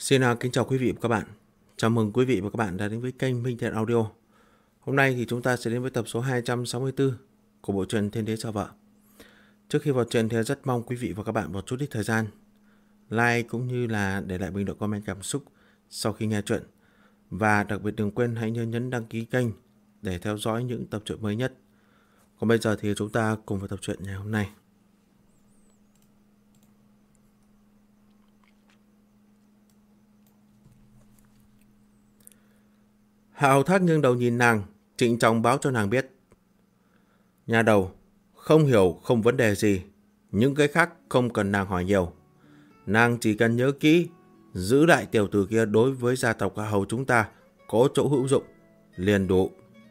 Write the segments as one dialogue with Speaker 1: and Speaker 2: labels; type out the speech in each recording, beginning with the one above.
Speaker 1: Kính chào quý vị và các bạn. Chào mừng quý vị và các bạn đã đến với kênh Minh Thiện Audio. Hôm nay thì chúng ta sẽ đến với tập số 264 của bộ truyện Thiên Đế Cho Vợ. Trước khi vào truyện thì rất mong quý vị và các bạn một chút ít thời gian like cũng như là để lại bình luận comment cảm xúc sau khi nghe truyện. Và đặc biệt đừng quên hãy nhấn đăng ký kênh để theo dõi những tập truyện mới nhất. Còn bây giờ thì chúng ta cùng vào tập truyện ngày hôm nay. Hạ Hầu Thác nghiêng đầu nhìn nàng, trịnh trọng báo cho nàng biết. Nhà đầu, không hiểu không vấn đề gì, những cái khác không cần nàng hỏi nhiều. Nàng chỉ cần nhớ kỹ, giữ lại tiểu tử kia đối với gia tộc Hạ Hầu chúng ta có chỗ hữu dụng, liền đủ.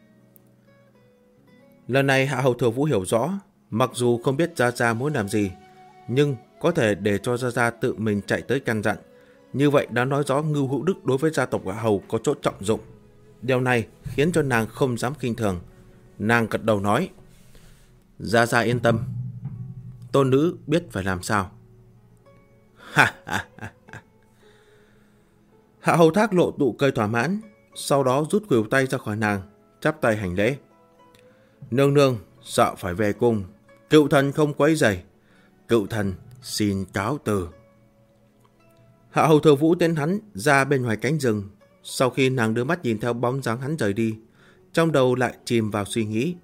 Speaker 1: Lần này Hạ Hầu Thừa Vũ hiểu rõ, mặc dù không biết Gia Gia muốn làm gì, nhưng có thể để cho Gia Gia tự mình chạy tới căn dặn. Như vậy đã nói rõ Ngưu Hữu Đức đối với gia tộc Hạ Hầu có chỗ trọng dụng. Điều này khiến cho nàng không dám khinh thường. Nàng gật đầu nói, Gia Gia yên tâm, tôn nữ biết phải làm sao. Ha ha ha. Hạ Hầu Thác lộ nụ cười thỏa mãn, sau đó rút khuỷu tay ra khỏi nàng, chắp tay hành lễ. Nương nương sợ phải về cung, cựu thần không quấy rầy, cựu thần xin cáo từ. Hạ Hầu Thừa Vũ tiến hắn ra bên ngoài cánh rừng. Sau khi nàng đưa mắt nhìn theo bóng dáng hắn rời đi, trong đầu lại chìm vào suy nghĩ.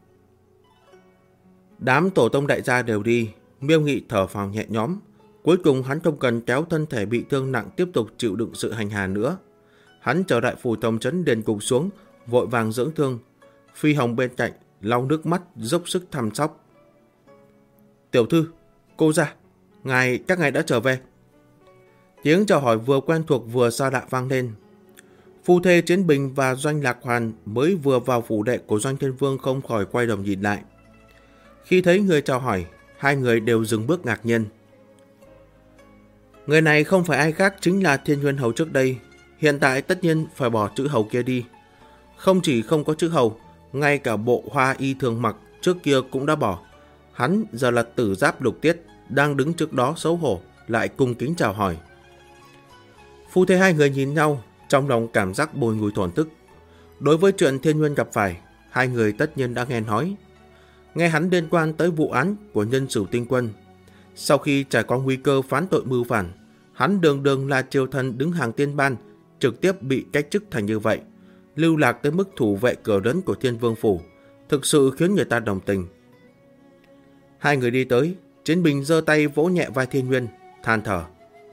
Speaker 1: Đám tổ tông đại gia đều đi, Miêu Nghị thở phào nhẹ nhõm. Cuối cùng hắn không cần kéo thân thể bị thương nặng tiếp tục chịu đựng sự hành hạ nữa. Hắn trở lại phủ tổng trấn điền cục xuống, vội vàng dưỡng thương. Phi Hồng bên cạnh lau nước mắt dốc sức thăm sóc. Tiểu thư, cô gia, các ngài đã trở về. Tiếng chào hỏi vừa quen thuộc vừa xa lạ vang lên. Phu thê Chiến Bình và Doanh Lạc Hoàn mới vừa vào phủ đệ của Doanh Thiên Vương không khỏi quay đầu nhìn lại. Khi thấy người chào hỏi, hai người đều dừng bước ngạc nhiên. Người này không phải ai khác chính là Thiên Nguyên Hầu trước đây. Hiện tại tất nhiên phải bỏ chữ hầu kia đi. Không chỉ không có chữ hầu, ngay cả bộ hoa y thường mặc trước kia cũng đã bỏ. Hắn giờ là Tử Giáp Lục Tiết, đang đứng trước đó xấu hổ, lại cung kính chào hỏi. Phu thê hai người nhìn nhau, trong lòng cảm giác bồi ngùi thổn thức. Đối với chuyện Thiên Nguyên gặp phải, hai người tất nhiên đã nghe nói. Nghe hắn liên quan tới vụ án của Nhân Sửu Tinh Quân. Sau khi trải qua nguy cơ phán tội mưu phản, hắn đường đường là triều thần đứng hàng tiên ban, trực tiếp bị cách chức thành như vậy, lưu lạc tới mức thủ vệ cửa lớn của Thiên Vương Phủ, thực sự khiến người ta đồng tình. Hai người đi tới, Chiến Bình giơ tay vỗ nhẹ vai Thiên Nguyên, than thở.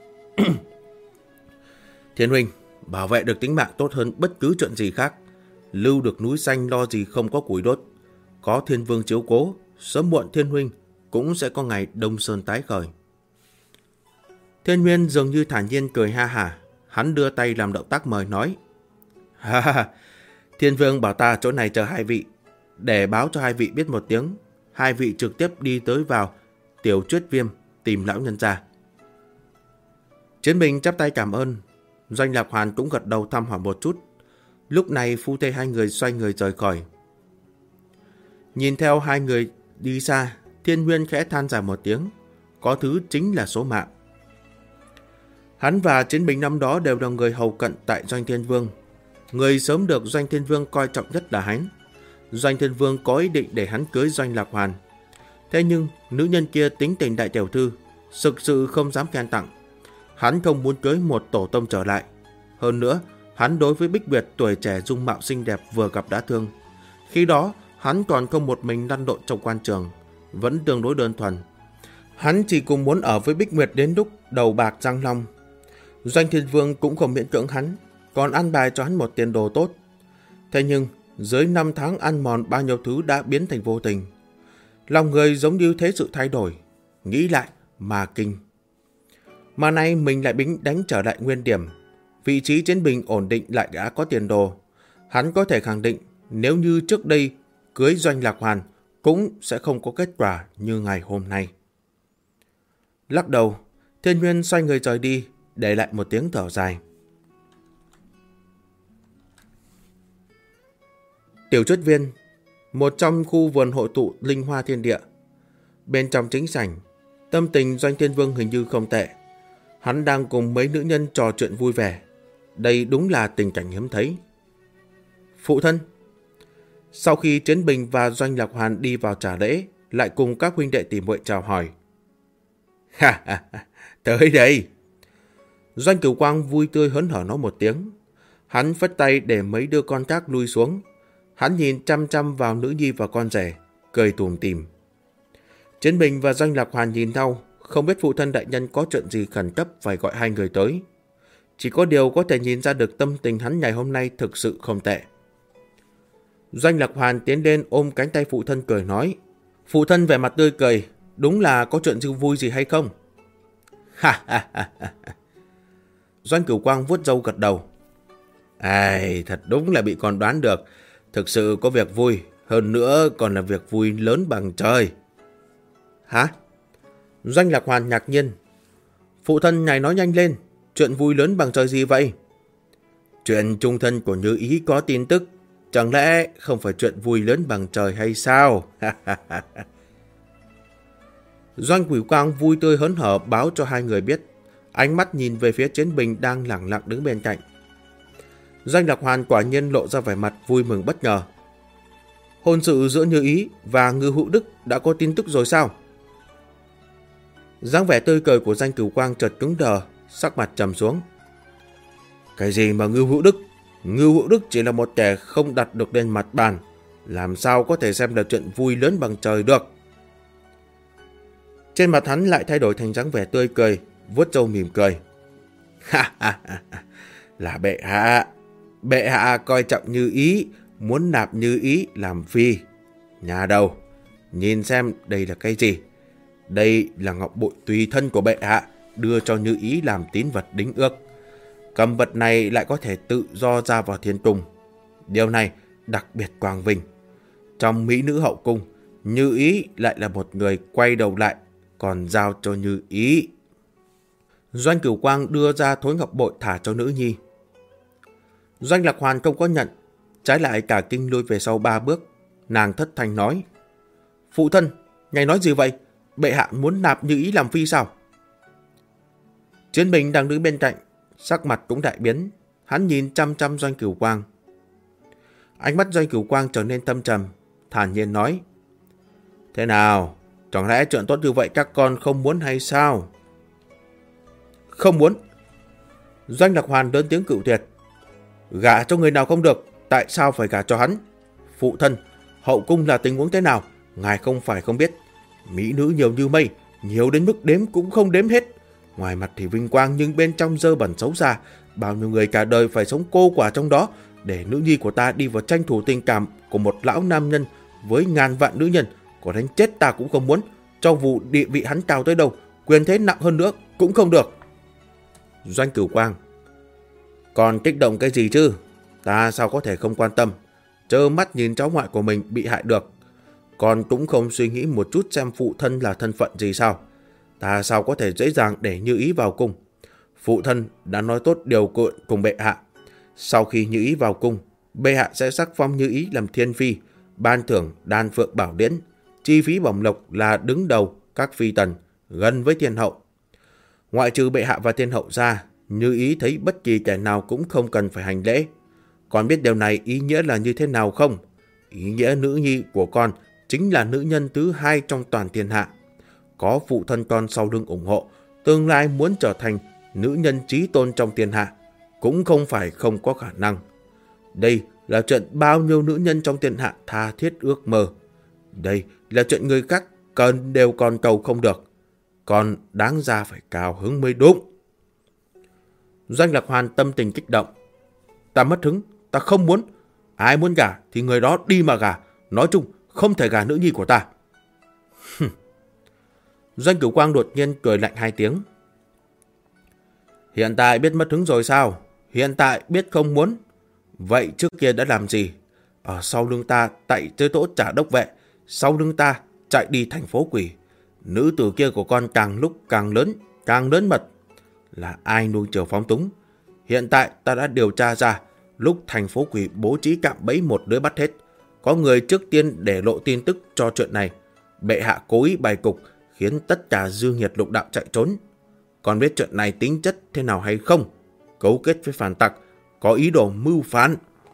Speaker 1: Thiên huynh, bảo vệ được tính mạng tốt hơn bất cứ chuyện gì khác. Lưu được núi xanh lo gì không có củi đốt. Có Thiên Vương chiếu cố, sớm muộn Thiên huynh cũng sẽ có ngày Đông Sơn tái khởi. Thiên Nguyên dường như thản nhiên cười ha hả. Hắn đưa tay làm động tác mời nói. Ha ha, Thiên Vương bảo ta chỗ này chờ hai vị, để báo cho hai vị biết một tiếng. Hai vị trực tiếp đi tới vào Tiểu Chuyết Viêm tìm lão nhân gia. Chiến Bình chắp tay cảm ơn. Doanh Lạc Hoàn cũng gật đầu thăm hỏi một chút. Lúc này phu thê hai người xoay người rời khỏi. Nhìn theo hai người đi xa, Thiên Nguyên khẽ than dài một tiếng. Có thứ chính là số mạng. Hắn và Chiến Bình năm đó đều là người hầu cận tại Doanh Thiên Vương. Người sớm được Doanh Thiên Vương coi trọng nhất là hắn. Doanh Thiên Vương có ý định để hắn cưới Doanh Lạc Hoàn. Thế nhưng nữ nhân kia tính tình đại tiểu thư, thực sự không dám khen tặng. Hắn không muốn cưới một tổ tông trở lại. Hơn nữa, hắn đối với Bích Nguyệt tuổi trẻ dung mạo xinh đẹp vừa gặp đã thương. Khi đó, hắn còn không một mình lăn lộn trong quan trường, vẫn tương đối đơn thuần. Hắn chỉ cùng muốn ở với Bích Nguyệt đến lúc đầu bạc răng long. Doanh Thiên Vương cũng không miễn cưỡng hắn, còn ăn bài cho hắn một tiền đồ tốt. Thế nhưng, dưới 5 tháng ăn mòn bao nhiêu thứ đã biến thành vô tình. Lòng người giống như thế sự thay đổi, nghĩ lại mà kinh. Mà nay mình lại đánh trở lại nguyên điểm. Vị trí Chiến Bình ổn định lại đã có tiền đồ. Hắn có thể khẳng định nếu như trước đây cưới Doanh Lạc Hoàn cũng sẽ không có kết quả như ngày hôm nay. Lắc đầu, Thiên Nguyên xoay người rời đi, để lại một tiếng thở dài. Tiểu Chuyết Viên, một trong khu vườn hội tụ linh hoa thiên địa. Bên trong chính sảnh, tâm tình Doanh Thiên Vương hình như không tệ. Hắn đang cùng mấy nữ nhân trò chuyện vui vẻ, Đây đúng là tình cảnh hiếm thấy. Phụ thân. Sau khi Chiến Bình và Doanh Lạc Hoàn đi vào trả lễ, lại cùng các huynh đệ tỉ muội chào hỏi. Ha ha ha, tới đây. Doanh Cửu Quang vui tươi hớn hở nói một tiếng. Hắn phất tay để mấy đứa con khác lui xuống. Hắn nhìn chăm chăm vào nữ nhi và con rể, cười tủm tỉm. Chiến Bình và Doanh Lạc Hoàn nhìn nhau, không biết phụ thân đại nhân có chuyện gì khẩn cấp phải gọi hai người tới. Chỉ có điều có thể nhìn ra được tâm tình hắn ngày hôm nay thực sự không tệ. Doanh Lạc Hoàn tiến lên ôm cánh tay phụ thân cười nói. Phụ thân vẻ mặt tươi cười, đúng là có chuyện vui gì hay không? Ha ha ha ha. Doanh Cửu Quang vuốt râu gật đầu. Ai, thật đúng là bị con đoán được. Thực sự có việc vui, hơn nữa còn là việc vui lớn bằng trời. Hả? Doanh Lạc Hoàn ngạc nhiên. Phụ thân ngài nói nhanh lên, chuyện vui lớn bằng trời gì vậy? Chuyện trung thân của Như Ý có tin tức, chẳng lẽ không phải chuyện vui lớn bằng trời hay sao? Doanh Cửu Quang vui tươi hớn hở báo cho hai người biết, ánh mắt nhìn về phía Chiến Bình đang lẳng lặng đứng bên cạnh. Doanh Lạc Hoàn quả nhiên lộ ra vẻ mặt vui mừng bất ngờ. Hôn sự giữa Như Ý và Ngư Hữu Đức đã có tin tức rồi sao? Dáng vẻ tươi cười của Doanh Cửu Quang chợt cứng đờ, sắc mặt trầm xuống. Cái gì mà Ngư Hữu Đức? Ngư Hữu Đức chỉ là một kẻ không đặt được lên mặt bàn, làm sao có thể xem là chuyện vui lớn bằng trời được? Trên mặt hắn lại thay đổi thành dáng vẻ tươi cười, vuốt râu mỉm cười. Ha ha ha, là bệ hạ. Bệ hạ coi trọng Như Ý, muốn nạp Như Ý làm phi. Nhà đầu, nhìn xem đây là cái gì? Đây là ngọc bội tùy thân của bệ hạ, đưa cho Như Ý làm tín vật đính ước. Cầm vật này lại có thể tự do ra vào thiên cung. Điều này đặc biệt quang vinh. Trong mỹ nữ hậu cung, Như Ý lại là một người quay đầu lại, còn giao cho Như Ý. Doanh Cửu Quang đưa ra thối ngọc bội thả cho nữ nhi. Doanh Lạc Hoàn không có nhận, trái lại cả kinh lui về sau 3 bước. Nàng thất thanh nói. Phụ thân, ngài nói gì vậy? Bệ hạ muốn nạp Như Ý làm phi sao? Chiến Bình đang đứng bên cạnh, sắc mặt cũng đại biến. Hắn nhìn chăm chăm Doanh Cửu Quang. Ánh mắt Doanh Cửu Quang trở nên thâm trầm, thản nhiên nói. Thế nào? Chẳng lẽ chuyện tốt như vậy các con không muốn hay sao? Không muốn. Doanh Lạc Hoàn lớn tiếng cự tuyệt. Gả cho người nào không được, tại sao phải gả cho hắn? Phụ thân, hậu cung là tình huống thế nào? Ngài không phải không biết. Mỹ nữ nhiều như mây, nhiều đến mức đếm cũng không đếm hết. Ngoài mặt thì vinh quang nhưng bên trong dơ bẩn xấu xa. Bao nhiêu người cả đời phải sống cô quả trong đó, để nữ nhi của ta đi vào tranh thủ tình cảm của một lão nam nhân với ngàn vạn nữ nhân. Có đánh chết ta cũng không muốn. Cho vụ địa vị hắn cao tới đâu, quyền thế nặng hơn nữa cũng không được. Doanh Cửu Quang. Còn kích động cái gì chứ? Ta sao có thể không quan tâm? Trơ mắt nhìn cháu ngoại của mình bị hại được. Con cũng không suy nghĩ một chút xem phụ thân là thân phận gì sao? Ta sao có thể dễ dàng để Như Ý vào cung? Phụ thân đã nói tốt điều kiện cùng bệ hạ. Sau khi Như Ý vào cung, bệ hạ sẽ sắc phong Như Ý làm thiên phi, ban thưởng đan phượng bảo điển, chi phí bổng lộc là đứng đầu các phi tần, gần với thiên hậu. Ngoại trừ bệ hạ và thiên hậu ra, Như Ý thấy bất kỳ kẻ nào cũng không cần phải hành lễ. Con biết điều này ý nghĩa là như thế nào không? Ý nghĩa nữ nhi của con chính là nữ nhân thứ hai trong toàn thiên hạ. Có phụ thân con sau lưng ủng hộ, tương lai muốn trở thành nữ nhân chí tôn trong thiên hạ cũng không phải không có khả năng. Đây là chuyện bao nhiêu nữ nhân trong thiên hạ tha thiết ước mơ. Đây là chuyện người khác cần đều còn cầu không được. Còn đáng ra phải cao hứng mới đúng. Doanh Lạc Hoàn tâm tình kích động. Ta mất hứng, ta không muốn. Ai muốn gả thì người đó đi mà gả. Nói chung không thể gả nữ nhi của ta. Doanh Cửu Quang đột nhiên cười lạnh 2 tiếng. Hiện tại biết mất hứng rồi sao? Hiện tại biết không muốn. Vậy trước kia đã làm gì? Ở sau lưng ta tại tới tỗ trả đốc vệ, sau lưng ta chạy đi thành phố quỷ. Nữ tử kia của con càng lúc càng lớn mật. Là ai nuông chiều phóng túng? Hiện tại ta đã điều tra ra, lúc thành phố quỷ bố trí cạm bẫy một đứa bắt hết. Có người trước tiên để lộ tin tức cho chuyện này. Bệ hạ cố ý bày cục, khiến tất cả dư nghiệt lục đạo chạy trốn. Còn biết chuyện này tính chất thế nào hay không? Cấu kết với phản tặc, có ý đồ mưu phản.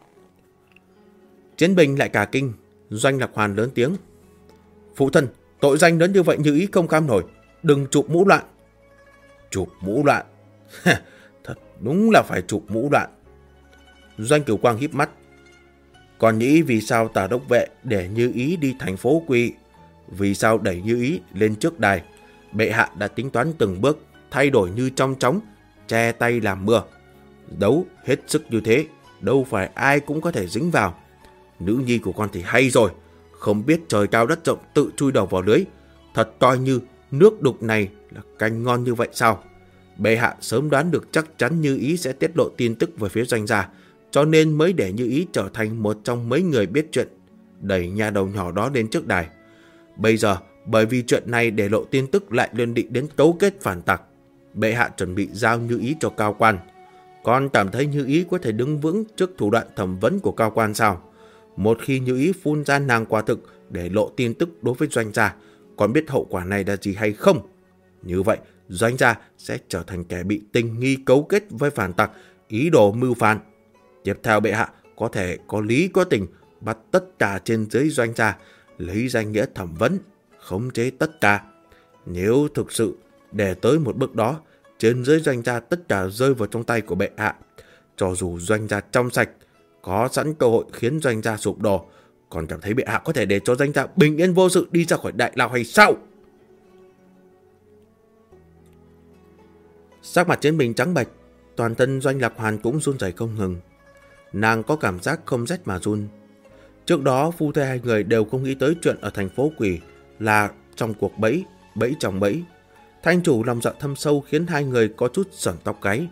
Speaker 1: Chiến binh lại cả kinh. Doanh Lạc Hoàn lớn tiếng: phụ thân, tội danh lớn như vậy Như Ý không cam nổi, đừng chụp mũ loạn. Chụp mũ loạn? Thật đúng là phải chụp mũ loạn. Doanh Cửu Quang híp mắt: còn nghĩ vì sao Tả đốc vệ để Như Ý đi thành phố Quỳ? Vì sao đẩy Như Ý lên trước đài? Bệ hạ đã tính toán từng bước, thay đổi như trong chóng, che tay làm mưa. Đấu hết sức như thế, đâu phải ai cũng có thể dính vào. Nữ nhi của con thì hay rồi, không biết trời cao đất rộng tự chui đầu vào lưới. Thật coi như nước đục này là canh ngon như vậy sao? Bệ hạ sớm đoán được chắc chắn Như Ý sẽ tiết lộ tin tức về phía Doanh gia, cho nên mới để Như Ý trở thành một trong mấy người biết chuyện, đẩy nhà đầu nhỏ đó đến trước đài. Bây giờ bởi vì chuyện này để lộ tin tức lại liên định đến cấu kết phản tặc, bệ hạ chuẩn bị giao Như Ý cho cao quan. Con cảm thấy Như Ý có thể đứng vững trước thủ đoạn thẩm vấn của cao quan sao? Một khi Như Ý phun ra nàng quả thực để lộ tin tức đối với Doanh gia, con biết hậu quả này là gì hay không? Như vậy Doanh gia sẽ trở thành kẻ bị tình nghi cấu kết với phản tặc, ý đồ mưu phản. Tiếp theo bệ hạ có thể có lý có tình bắt tất cả trên dưới Doanh gia, lấy danh nghĩa thẩm vấn, khống chế tất cả. Nếu thực sự để tới một bước đó, trên dưới Doanh gia tất cả rơi vào trong tay của bệ hạ. Cho dù Doanh gia trong sạch, có sẵn cơ hội khiến Doanh gia sụp đổ, còn cảm thấy bệ hạ có thể để cho Doanh gia bình yên vô sự đi ra khỏi đại lao hay sao? Sắc mặt Chiến Bình trắng bệch, toàn thân Doanh Lạc Hoàn cũng run rẩy không ngừng. Nàng có cảm giác không rét mà run. Trước đó phu thê hai người đều không nghĩ tới chuyện ở thành phố Quỷ là trong cuộc bẫy, bẫy trong bẫy. Thanh chủ lòng dạ thâm sâu khiến hai người có chút sởn tóc gáy.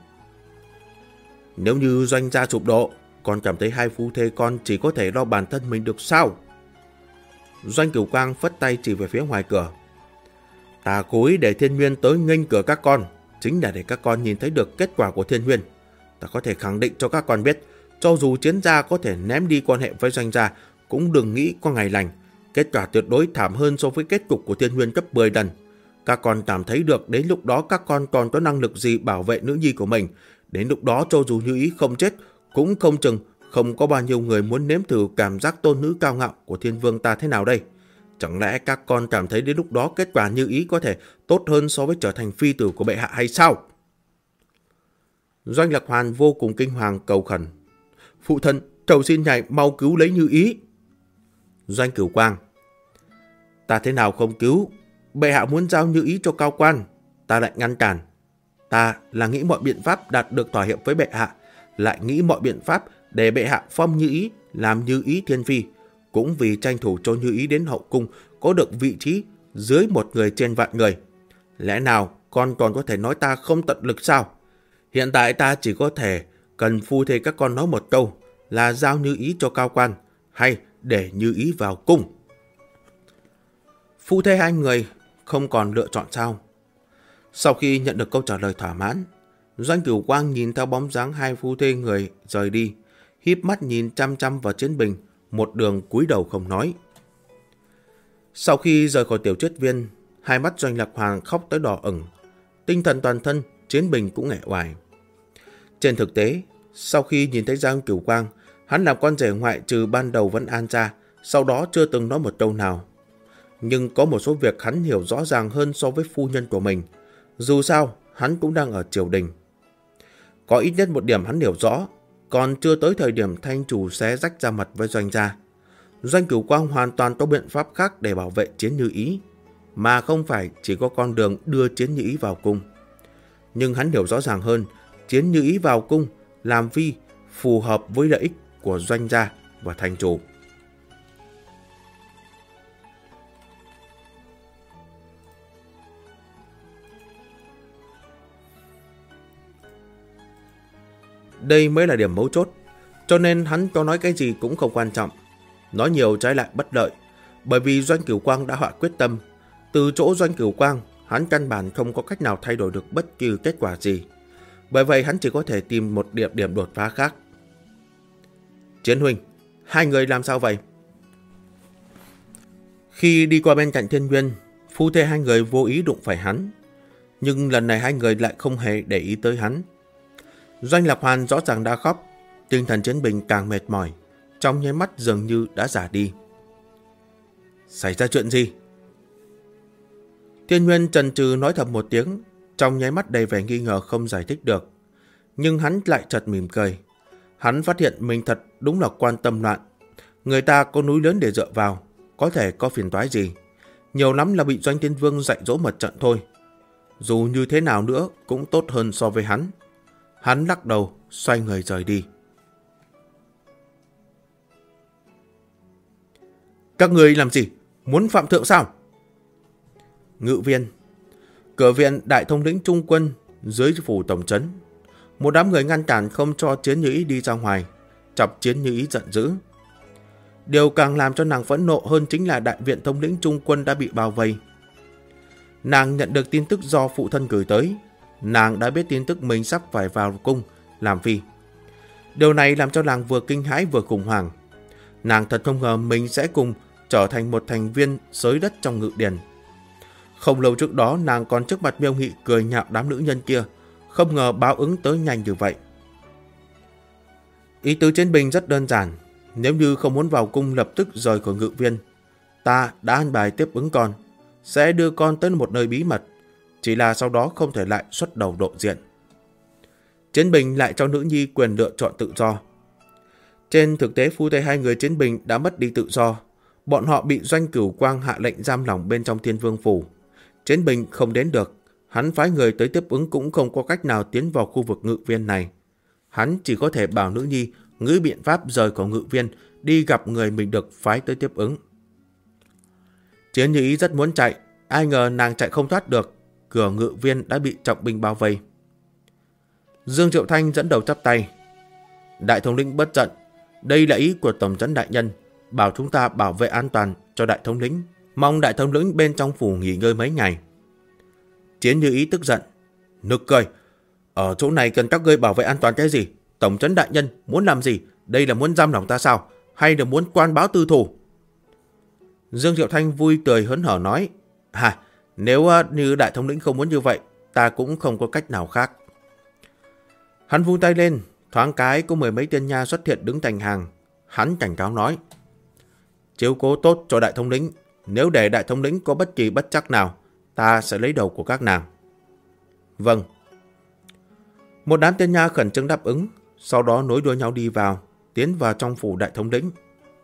Speaker 1: Nếu như Doanh gia sụp đổ, con cảm thấy hai phu thê con chỉ có thể lo bản thân mình được sao? Doanh Cửu Quang phất tay chỉ về phía ngoài cửa. Ta cố ý để Thiên Nguyên tới nghênh cửa các con, chính là để các con nhìn thấy được kết quả của Thiên Nguyên. Ta có thể khẳng định cho các con biết, cho dù Chiến gia có thể ném đi quan hệ với Doanh gia, cũng đừng nghĩ có ngày lành. Kết quả tuyệt đối thảm hơn so với kết cục của Thiên Nguyên gấp 10 lần. Các con cảm thấy được đến lúc đó các con còn có năng lực gì bảo vệ nữ nhi của mình. Đến lúc đó cho dù Như Ý không chết, cũng không chừng không có bao nhiêu người muốn nếm thử cảm giác tôn nữ cao ngạo của Thiên Vương ta thế nào đây. Chẳng lẽ các con cảm thấy đến lúc đó kết quả Như Ý có thể tốt hơn so với trở thành phi tử của bệ hạ hay sao? Doanh Lạc Hoàn vô cùng kinh hoàng cầu khẩn. Phụ thân, cầu xin ngài mau cứu lấy Như Ý. Doanh Cửu Quang. Ta thế nào không cứu? Bệ hạ muốn giao Như Ý cho cao quan, ta lại ngăn cản. Ta là nghĩ mọi biện pháp đạt được thỏa hiệp với bệ hạ, lại nghĩ mọi biện pháp để bệ hạ phong Như Ý làm Như Ý thiên phi, cũng vì tranh thủ cho Như Ý đến hậu cung có được vị trí dưới một người trên vạn người. Lẽ nào con còn có thể nói ta không tận lực sao? Hiện tại ta chỉ có thể cần phu thê các con nói một câu là giao Như Ý cho cao quan, hay để Như Ý vào cung. Phu thê hai người không còn lựa chọn sao? Sau khi nhận được câu trả lời thỏa mãn, Doanh Cửu Quang nhìn theo bóng dáng hai phu thê người rời đi, híp mắt nhìn chăm chăm vào Chiến Bình, một đường cúi đầu không nói. Sau khi rời khỏi tiểu trết viên, hai mắt Doanh Lạc Hoàng khóc tới đỏ ửng, tinh thần toàn thân Chiến Bình cũng nghẹn oải. Trên thực tế, sau khi nhìn thấy Doanh Cửu Quang, hắn làm con rể ngoại trừ ban đầu vẫn an ra, sau đó chưa từng nói một câu nào. Nhưng có một số việc hắn hiểu rõ ràng hơn so với phu nhân của mình. Dù sao, hắn cũng đang ở triều đình. Có ít nhất một điểm hắn hiểu rõ, còn chưa tới thời điểm thanh chủ xé rách ra mặt với Doanh gia. Doanh Cửu Quang hoàn toàn có biện pháp khác để bảo vệ Chiến Như Ý, mà không phải chỉ có con đường đưa Chiến Như Ý vào cung. Nhưng hắn hiểu rõ ràng hơn, Chiến Như Ý vào cung làm phi phù hợp với lợi ích của Doanh gia và thành chủ. Đây mới là điểm mấu chốt, cho nên hắn có nói cái gì cũng không quan trọng. Nói nhiều trái lại bất lợi, bởi vì Doanh Cửu Quang đã hạ quyết tâm. Từ chỗ Doanh Cửu Quang, hắn căn bản không có cách nào thay đổi được bất kỳ kết quả gì. Bởi vậy hắn chỉ có thể tìm một điểm đột phá khác. Chiến huynh, hai người làm sao vậy? Khi đi qua bên cạnh Thiên Nguyên, phu thê hai người vô ý đụng phải hắn. Nhưng lần này hai người lại không hề để ý tới hắn. Doanh Lạc Hoàn rõ ràng đã khóc, Tinh thần Chiến Bình càng mệt mỏi, trong nháy mắt dường như đã già đi. Xảy ra chuyện gì? Thiên Nguyên chần chừ nói thầm một tiếng, trong nháy mắt đầy vẻ nghi ngờ không giải thích được. Nhưng hắn lại chợt mỉm cười. Hắn phát hiện mình thật đúng là quan tâm loạn. Người ta có núi lớn để dựa vào, có thể có phiền toái gì. Nhiều lắm là bị Doanh Thiên Vương dạy dỗ một trận thôi. Dù như thế nào nữa cũng tốt hơn so với hắn. Hắn lắc đầu, xoay người rời đi. Các người làm gì? Muốn phạm thượng sao? Ngự viên. Cửa viện đại thống lĩnh trung quân dưới phủ tổng trấn. Một đám người ngăn cản không cho Chiến Như Ý đi ra ngoài, chọc Chiến Như Ý giận dữ. Điều càng làm cho nàng phẫn nộ hơn chính là đại viện thống lĩnh trung quân đã bị bao vây. Nàng nhận được tin tức do phụ thân gửi tới. Nàng đã biết tin tức mình sắp phải vào cung làm phi. Điều này làm cho nàng vừa kinh hãi vừa khủng hoảng. Nàng thật không ngờ mình sẽ cùng trở thành một thành viên xới đất trong ngự điền. Không lâu trước đó nàng còn trước mặt Miêu Nghị cười nhạo đám nữ nhân kia, không ngờ báo ứng tới nhanh như vậy. Ý tứ Chiến Bình rất đơn giản. Nếu như không muốn vào cung lập tức rời khỏi ngự viên, ta đã an bài tiếp ứng con, sẽ đưa con tới một nơi bí mật, chỉ là sau đó không thể lại xuất đầu lộ diện. Chiến Bình lại cho nữ nhi quyền lựa chọn tự do. Trên thực tế phu thê hai người Chiến Bình đã mất đi tự do. Bọn họ bị Doanh Cửu Quang hạ lệnh giam lỏng bên trong Thiên Vương phủ. Chiến Bình không đến được, hắn phái người tới tiếp ứng cũng không có cách nào tiến vào khu vực ngự viên này. Hắn chỉ có thể bảo nữ nhi nghĩ biện pháp rời khỏi ngự viên, đi gặp người mình được phái tới tiếp ứng. Chiến Như Ý rất muốn chạy, ai ngờ nàng chạy không thoát được, cửa ngự viên đã bị trọng binh bao vây. Dương Triệu Thanh dẫn đầu chắp tay. Đại thống lĩnh bất giận, đây là ý của tổng trấn đại nhân, bảo chúng ta bảo vệ an toàn cho đại thống lĩnh, mong đại thống lĩnh bên trong phủ nghỉ ngơi mấy ngày. Chiến Như Ý tức giận, nực cười, ở chỗ này cần các ngươi bảo vệ an toàn cái gì? Tổng trấn đại nhân muốn làm gì? Đây là muốn giam lỏng ta sao? Hay là muốn quan báo tư thù? Dương Triệu Thanh vui tươi hớn hở nói, nếu như đại thống lĩnh không muốn như vậy, ta cũng không có cách nào khác. Hắn vung tay lên, thoáng cái có 10 mấy tên nha xuất hiện đứng thành hàng. Hắn cảnh cáo nói, chiếu cố tốt cho đại thống lĩnh, nếu để đại thống lĩnh có bất kỳ bất trắc nào, ta sẽ lấy đầu của các nàng. Vâng. Một đám tên nha khẩn trương đáp ứng, sau đó nối đuôi nhau đi vào, tiến vào trong phủ đại thống lĩnh.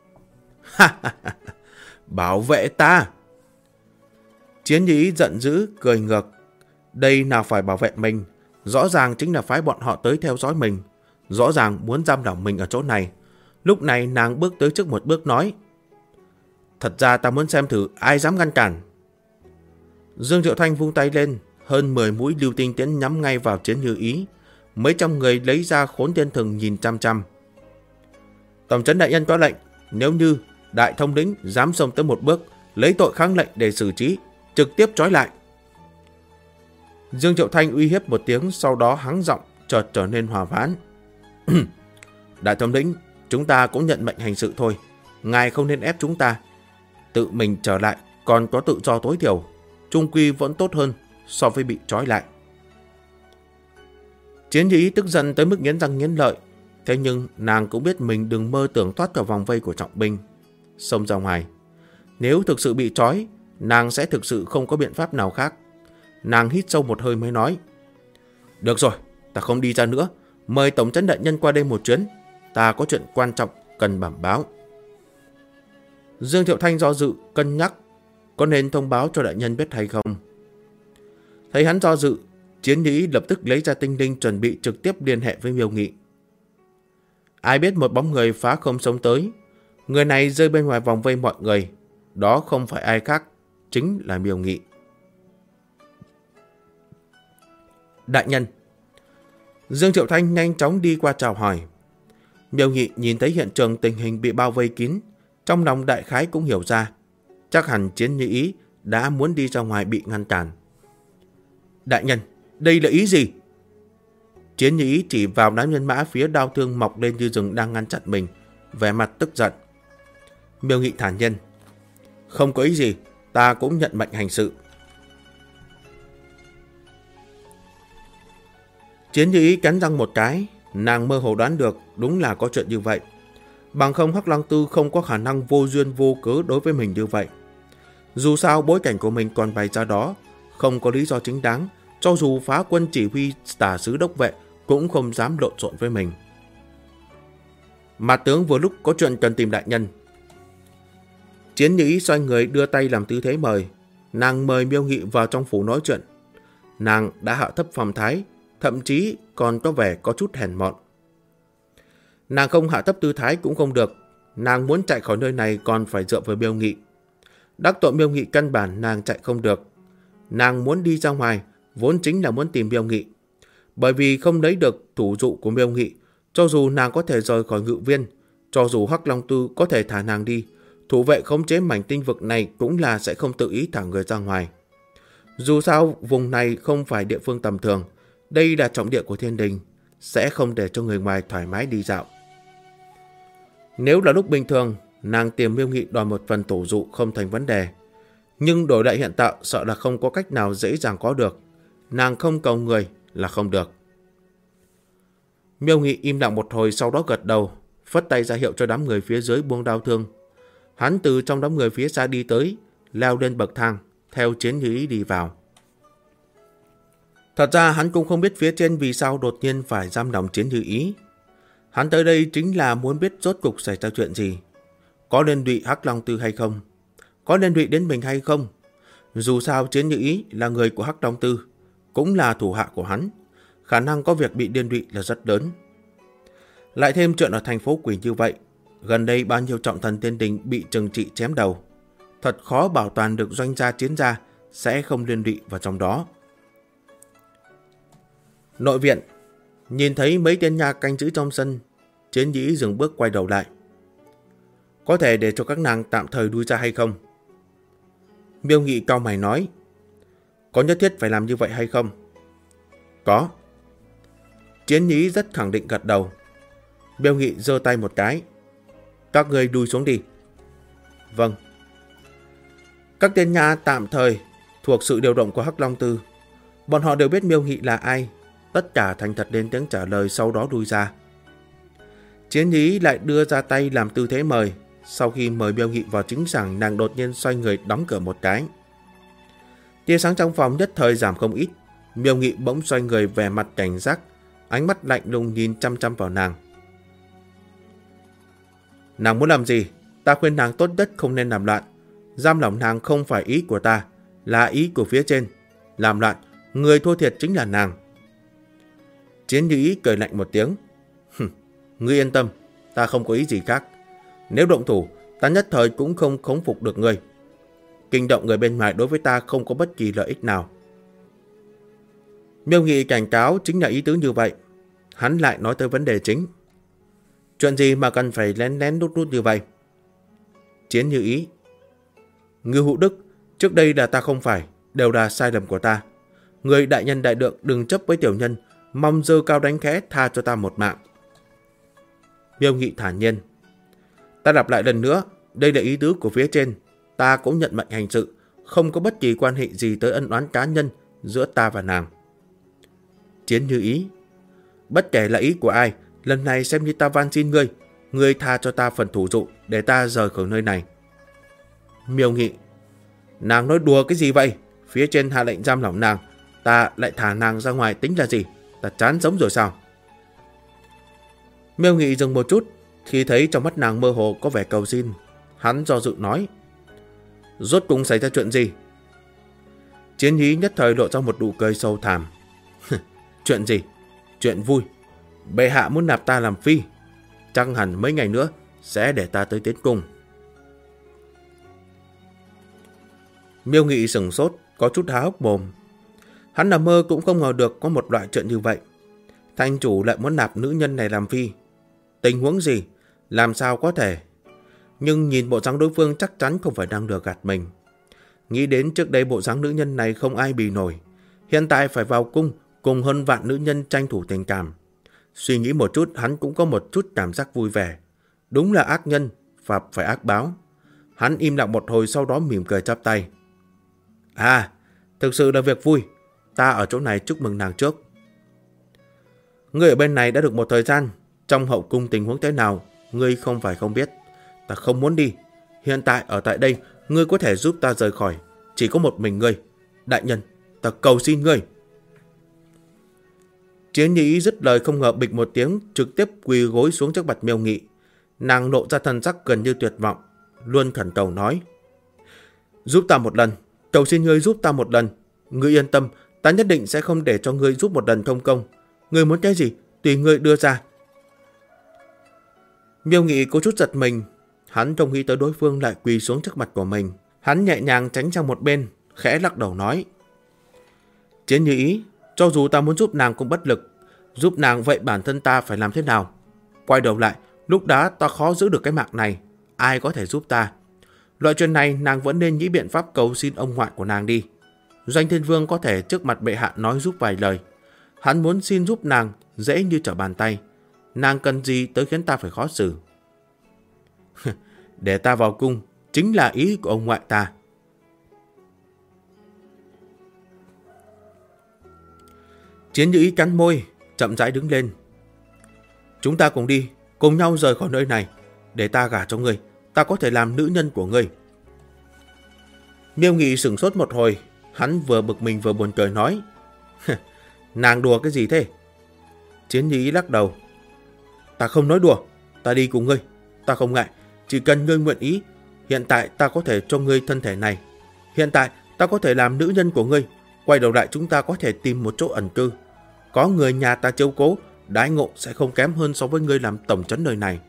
Speaker 1: Bảo vệ ta! Chiến Như Ý giận dữ, cười ngược. Đây nào phải bảo vệ mình, rõ ràng chính là phái bọn họ tới theo dõi mình, rõ ràng muốn giam lỏng mình ở chỗ này. Lúc này nàng bước tới trước một bước nói, thật ra ta muốn xem thử ai dám ngăn cản. Dương Triệu Thanh vung tay lên, hơn 10 mũi lưu tinh tiễn nhắm ngay vào Chiến Như Ý. Mấy trăm người lấy ra Khốn Thiên Thừng nhìn chăm chăm. Tổng trấn đại nhân có lệnh, nếu như đại thống lĩnh dám xông tới một bước, lấy tội kháng lệnh để xử trí, trực tiếp trói lại. Dương Triệu Thanh uy hiếp một tiếng, sau đó hắng giọng chợt trở nên hòa vãn. Đại thống lĩnh, chúng ta cũng nhận mệnh hành sự thôi, ngài không nên ép chúng ta. Tự mình trở lại còn có tự do tối thiểu, chung quy vẫn tốt hơn so với bị trói lại. Chiến Như Ý tức giận tới mức nghiến răng nghiến lợi. Thế nhưng nàng cũng biết mình đừng mơ tưởng thoát khỏi vòng vây của trọng binh, xông ra ngoài. Nếu thực sự bị trói, nàng sẽ thực sự không có biện pháp nào khác. Nàng hít sâu một hơi mới nói, được rồi, ta không đi ra nữa, mời tổng trấn đại nhân qua đây một chuyến, ta có chuyện quan trọng cần bẩm báo. Dương Thiệu Thanh do dự cân nhắc có nên thông báo cho đại nhân biết hay không. Thấy hắn do dự, Chiến Như Ý lập tức lấy ra tinh linh chuẩn bị trực tiếp liên hệ với Miêu Nghị. Ai biết một bóng người phá không sống tới, người này rơi bên ngoài vòng vây mọi người, đó không phải ai khác, chính là Miêu Nghị. Đại nhân. Dương Triệu Thanh nhanh chóng đi qua chào hỏi. Miêu Nghị nhìn thấy hiện trường tình hình bị bao vây kín, trong lòng đại khái cũng hiểu ra, chắc hẳn Chiến Như Ý đã muốn đi ra ngoài bị ngăn cản. Đại nhân, đây là ý gì? Chiến Như Ý chỉ vào đám nhân mã phía đao thương mọc lên như rừng đang ngăn chặn mình, vẻ mặt tức giận. Miêu Nghị thản nhiên, không có ý gì, ta cũng nhận mệnh hành sự. Chiến Như Ý cắn răng một cái, Nàng mơ hồ đoán được đúng là có chuyện như vậy. Bằng không Hắc Lăng Tư không có khả năng vô duyên vô cớ đối với mình như vậy. Dù sao bối cảnh của mình còn bày ra đó, không có lý do chính đáng, cho dù phá quân chỉ huy tả sứ đốc vệ cũng không dám lộn xộn với mình. Mà tướng vừa lúc có chuyện cần tìm đại nhân. Chiến Nhĩ xoay người đưa tay làm tư thế mời. Nàng mời Miêu Nghị vào trong phủ nói chuyện. Nàng đã hạ thấp phong thái, thậm chí còn có vẻ có chút hèn mọn. Nàng không hạ thấp tư thái cũng không được. Nàng muốn chạy khỏi nơi này còn phải dựa vào Miêu Nghị. Đắc tội Miêu Nghị căn bản nàng chạy không được. Nàng muốn đi ra ngoài vốn chính là muốn tìm Miêu Nghị. Bởi vì không lấy được thủ dụ của Miêu Nghị, cho dù nàng có thể rời khỏi Ngự Viên, cho dù Hắc Long Tư có thể thả nàng đi, thủ vệ khống chế mảnh tinh vực này cũng là sẽ không tự ý thả người ra ngoài. Dù sao vùng này không phải địa phương tầm thường, đây là trọng địa của thiên đình, sẽ không để cho người ngoài thoải mái đi dạo. Nếu là lúc bình thường, nàng tìm Miêu Nghị đòi một phần tổ dụ không thành vấn đề. Nhưng đổi lại hiện tại sợ là không có cách nào dễ dàng có được. Nàng không cầu người là không được. Miêu Nghị im lặng một hồi sau đó gật đầu, phất tay ra hiệu cho đám người phía dưới buông đao thương. Hắn từ trong đám người phía xa đi tới, leo lên bậc thang, theo Chiến Như Ý đi vào. Thật ra hắn cũng không biết phía trên vì sao đột nhiên phải giam lòng Chiến Như Ý. Hắn tới đây chính là muốn biết rốt cục xảy ra chuyện gì. Có liên lụy Hắc Long Tư hay không? Có liên lụy đến mình hay không? Dù sao Chiến Như Ý là người của Hắc Long Tư, cũng là thủ hạ của hắn. Khả năng có việc bị liên lụy là rất lớn. Lại thêm chuyện ở thành phố quỷ như vậy. Gần đây bao nhiêu trọng thần tiên đình bị trừng trị chém đầu. Thật khó bảo toàn được doanh gia chiến gia sẽ không liên lụy vào trong đó. Nội viện. Nhìn thấy mấy tên nha canh giữ trong sân, Chiến Nhĩ dừng bước quay đầu lại. Có thể để cho các nàng tạm thời lui ra hay không? Miêu Nghị cau mày nói. Có nhất thiết phải làm như vậy hay không? Có. Chiến Nhĩ rất khẳng định gật đầu. Miêu Nghị giơ tay một cái. Các người đuôi xuống đi. Vâng. Các tên nha tạm thời thuộc sự điều động của Hắc Long Tư. Bọn họ đều biết Miêu Nghị là ai. Tất cả thành thật đến tiếng trả lời, sau đó đuôi ra. Chiến Nhĩ lại đưa ra tay làm tư thế mời. Sau khi mời Miêu Nghị vào chính sảnh, nàng đột nhiên xoay người đóng cửa một cái. Tia sáng trong phòng nhất thời giảm không ít. Miêu Nghị bỗng xoay người vẻ mặt cảnh giác, ánh mắt lạnh lùng nhìn chăm chăm vào nàng. Nàng muốn làm gì? Ta khuyên nàng tốt nhất không nên làm loạn. Giam lỏng nàng không phải ý của ta, là ý của phía trên. Làm loạn, người thua thiệt chính là nàng. Chiến Như Ý cười lạnh một tiếng. Ngươi yên tâm, ta không có ý gì khác. Nếu động thủ, ta nhất thời cũng không khống phục được ngươi. Kinh động người bên ngoài đối với ta không có bất kỳ lợi ích nào. Miêu Nghị cảnh cáo chính là ý tứ như vậy. Hắn lại nói tới vấn đề chính. Chuyện gì mà cần phải lén lén nút nút như vậy? Chiến Như Ý. Ngưu Hụ Đức, trước đây là ta không phải, đều là sai lầm của ta. Người đại nhân đại lượng đừng chấp với tiểu nhân, mong dơ cao đánh khẽ tha cho ta một mạng. Miêu Nghị thản nhiên. Ta lặp lại lần nữa, đây là ý tứ của phía trên. Ta cũng nhận mệnh hành sự, không có bất kỳ quan hệ gì tới ân oán cá nhân giữa ta và nàng. Chiến Như Ý. Bất kể là ý của ai, lần này xem như ta van xin ngươi. Ngươi tha cho ta phần thủ dụ để ta rời khỏi nơi này. Miêu Nghị. Nàng nói đùa cái gì vậy? Phía trên hạ lệnh giam lỏng nàng, ta lại thả nàng ra ngoài tính là gì? Ta chán sống rồi sao? Miêu Nghị dừng một chút, khi thấy trong mắt nàng mơ hồ có vẻ cầu xin. Hắn do dự nói. Rốt cuộc xảy ra chuyện gì? Chiến Nhĩ nhất thời lộ ra một nụ cười sâu thẳm. Chuyện gì? Chuyện vui. Bệ hạ muốn nạp ta làm phi. Chắc hẳn mấy ngày nữa sẽ để ta tới tiến cung. Miêu Nghị sửng sốt, có chút há hốc mồm. Hắn nằm mơ cũng không ngờ được có một loại chuyện như vậy. Thành chủ lại muốn nạp nữ nhân này làm phi. Tình huống gì? Làm sao có thể? Nhưng nhìn bộ dáng đối phương chắc chắn không phải đang lừa gạt mình. Nghĩ đến trước đây bộ dáng nữ nhân này không ai bì nổi. Hiện tại phải vào cung cùng hơn vạn nữ nhân tranh thủ tình cảm. Suy nghĩ một chút hắn cũng có một chút cảm giác vui vẻ. Đúng là ác nhân, và phải ác báo. Hắn im lặng một hồi sau đó mỉm cười chắp tay. À, thực sự là việc vui. Ta ở chỗ này chúc mừng nàng trước. Ngươi ở bên này đã được một thời gian, trong hậu cung tình huống thế nào, ngươi không phải không biết. Ta không muốn đi. Hiện tại ở tại đây, ngươi có thể giúp ta rời khỏi. Chỉ có một mình ngươi. Đại nhân, ta cầu xin ngươi. Chiến Nhĩ dứt lời không ngờ bịch một tiếng, trực tiếp quỳ gối xuống trước mặt Miêu Nghị. Nàng lộ ra thần sắc gần như tuyệt vọng, luôn khẩn cầu nói: giúp ta một lần, cầu xin ngươi giúp ta một lần. Ngươi yên tâm, ta nhất định sẽ không để cho ngươi giúp một lần không công. Ngươi muốn cái gì, tùy ngươi đưa ra. Miêu Nghị có chút giật mình, hắn không nghĩ tới đối phương lại quỳ xuống trước mặt của mình. Hắn nhẹ nhàng tránh sang một bên, khẽ lắc đầu nói: Chiến Nhĩ, cho dù ta muốn giúp nàng cũng bất lực. Giúp nàng vậy bản thân ta phải làm thế nào? Quay đầu lại, lúc đó ta khó giữ được cái mạng này. Ai có thể giúp ta? Loại chuyện này nàng vẫn nên nghĩ biện pháp cầu xin ông ngoại của nàng đi. Doanh Thiên Vương có thể trước mặt bệ hạ nói giúp vài lời. Hắn muốn xin giúp nàng dễ như trở bàn tay. Nàng cần gì tới khiến ta phải khó xử? Để ta vào cung chính là ý của ông ngoại ta. Chiến Nhĩ cắn môi, chậm rãi đứng lên. Chúng ta cùng đi, cùng nhau rời khỏi nơi này. Để ta gả cho ngươi, ta có thể làm nữ nhân của ngươi. Miêu Nghị sửng sốt một hồi, hắn vừa bực mình vừa buồn cười nói: nàng đùa cái gì thế? Chiến Nhĩ lắc đầu: ta không nói đùa, ta đi cùng ngươi, ta không ngại, chỉ cần ngươi nguyện ý. Hiện tại ta có thể cho ngươi thân thể này, hiện tại ta có thể làm nữ nhân của ngươi. Quay đầu lại chúng ta có thể tìm một chỗ ẩn cư. Có người nhà ta chiếu cố, đãi ngộ sẽ không kém hơn so với ngươi làm tổng trấn nơi này.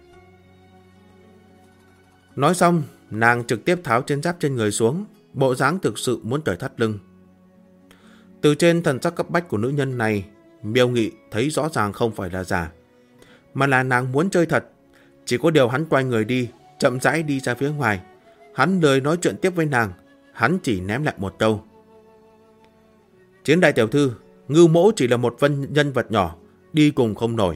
Speaker 1: Nói xong, nàng trực tiếp tháo trên giáp trên người xuống, bộ dáng thực sự muốn cởi thắt lưng. Từ trên thần sắc cấp bách của nữ nhân này, Miêu Nghị thấy rõ ràng không phải là giả, mà là nàng muốn chơi thật. Chỉ có điều hắn quay người đi, chậm rãi đi ra phía ngoài. Hắn lười nói chuyện tiếp với nàng, hắn chỉ ném lại một câu: Chiến đại tiểu thư, Ngưu Mỗ chỉ là một nhân vật nhỏ, đi cùng không nổi.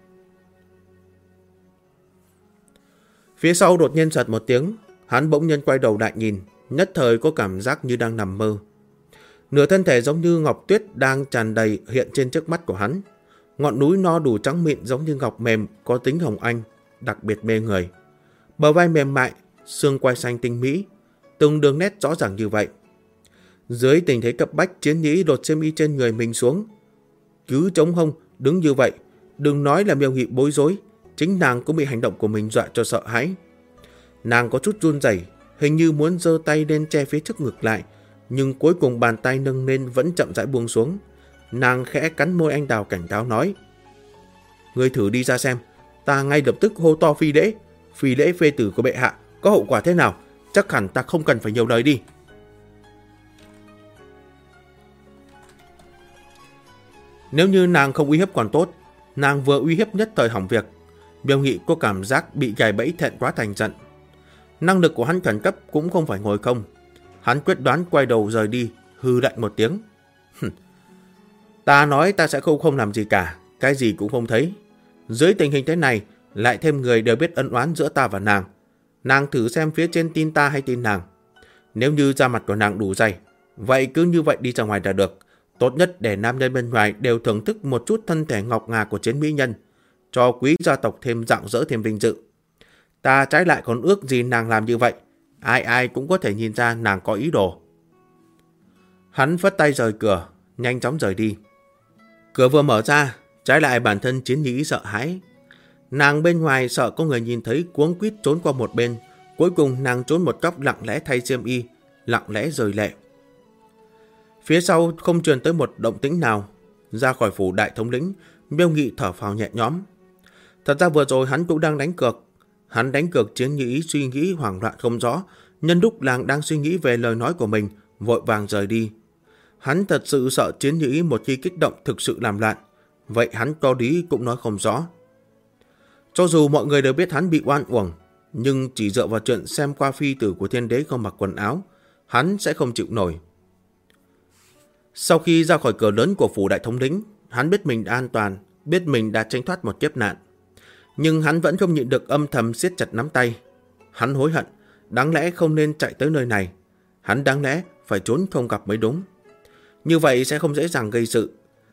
Speaker 1: Phía sau đột nhiên sật một tiếng, hắn bỗng nhiên quay đầu lại nhìn, nhất thời có cảm giác như đang nằm mơ. Nửa thân thể giống như ngọc tuyết đang tràn đầy hiện trên trước mắt của hắn. Ngọn núi no đủ trắng mịn giống như ngọc mềm, có tính hồng anh, đặc biệt mê người. Bờ vai mềm mại, xương quai xanh tinh mỹ, từng đường nét rõ ràng như vậy. Dưới tình thế cấp bách, Chiến Nhĩ đột xiêm y trên người mình xuống, cứ chống hông đứng như vậy. Đừng nói là Miêu Nghị bối rối, chính nàng cũng bị hành động của mình dọa cho sợ hãi. Nàng có chút run rẩy, hình như muốn giơ tay lên che phía trước ngực lại, nhưng cuối cùng bàn tay nâng lên vẫn chậm rãi buông xuống. Nàng khẽ cắn môi anh đào cảnh cáo nói: Ngươi thử đi ra xem, ta ngay lập tức hô to phi lễ phê tử của bệ hạ có hậu quả thế nào, chắc hẳn ta không cần phải nhiều lời đi. Nếu như nàng không uy hiếp còn tốt, nàng vừa uy hiếp nhất thời hỏng việc. Miêu Nghị có cảm giác bị gài bẫy thẹn quá thành giận. Năng lực của hắn khẩn cấp cũng không phải ngồi không. Hắn quyết đoán quay đầu rời đi, hư lạnh một tiếng: Ta nói ta sẽ không làm gì cả, cái gì cũng không thấy. Dưới tình hình thế này, lại thêm người đều biết ân oán giữa ta và nàng. Nàng thử xem phía trên tin ta hay tin nàng. Nếu như da mặt của nàng đủ dày, vậy cứ như vậy đi ra ngoài là được. Tốt nhất để nam nhân bên ngoài đều thưởng thức một chút thân thể ngọc ngà của chiến mỹ nhân, cho quý gia tộc thêm rạng rỡ thêm vinh dự. Ta trái lại còn ước gì nàng làm như vậy. Ai ai cũng có thể nhìn ra nàng có ý đồ. Hắn phất tay rời cửa, nhanh chóng rời đi. Cửa vừa mở ra, trái lại bản thân Chiến Nhĩ sợ hãi. Nàng bên ngoài sợ có người nhìn thấy, cuống quýt trốn qua một bên. Cuối cùng nàng trốn một góc lặng lẽ thay xiêm y, lặng lẽ rời lệ. Phía sau không truyền tới một động tĩnh nào. Ra khỏi phủ đại thống lĩnh, Miêu Nghị thở phào nhẹ nhõm. Thật ra vừa rồi hắn cũng đang đánh cược. Hắn đánh cược Chiến Nhĩ suy nghĩ hoảng loạn không rõ, nhân lúc nàng đang suy nghĩ về lời nói của mình, vội vàng rời đi. Hắn thật sự sợ Chiến Nhĩ một khi kích động thực sự làm loạn, vậy hắn có lý cũng nói không rõ. Cho dù mọi người đều biết hắn bị oan uổng, nhưng chỉ dựa vào chuyện xem qua phi tử của thiên đế không mặc quần áo, hắn sẽ không chịu nổi. Sau khi ra khỏi cửa lớn của phủ đại thống lĩnh, hắn biết mình đã an toàn, biết mình đã tránh thoát một kiếp nạn. Nhưng hắn vẫn không nhịn được âm thầm siết chặt nắm tay. Hắn hối hận, đáng lẽ không nên chạy tới nơi này. Hắn đáng lẽ phải trốn không gặp mới đúng. Như vậy sẽ không dễ dàng gây sự.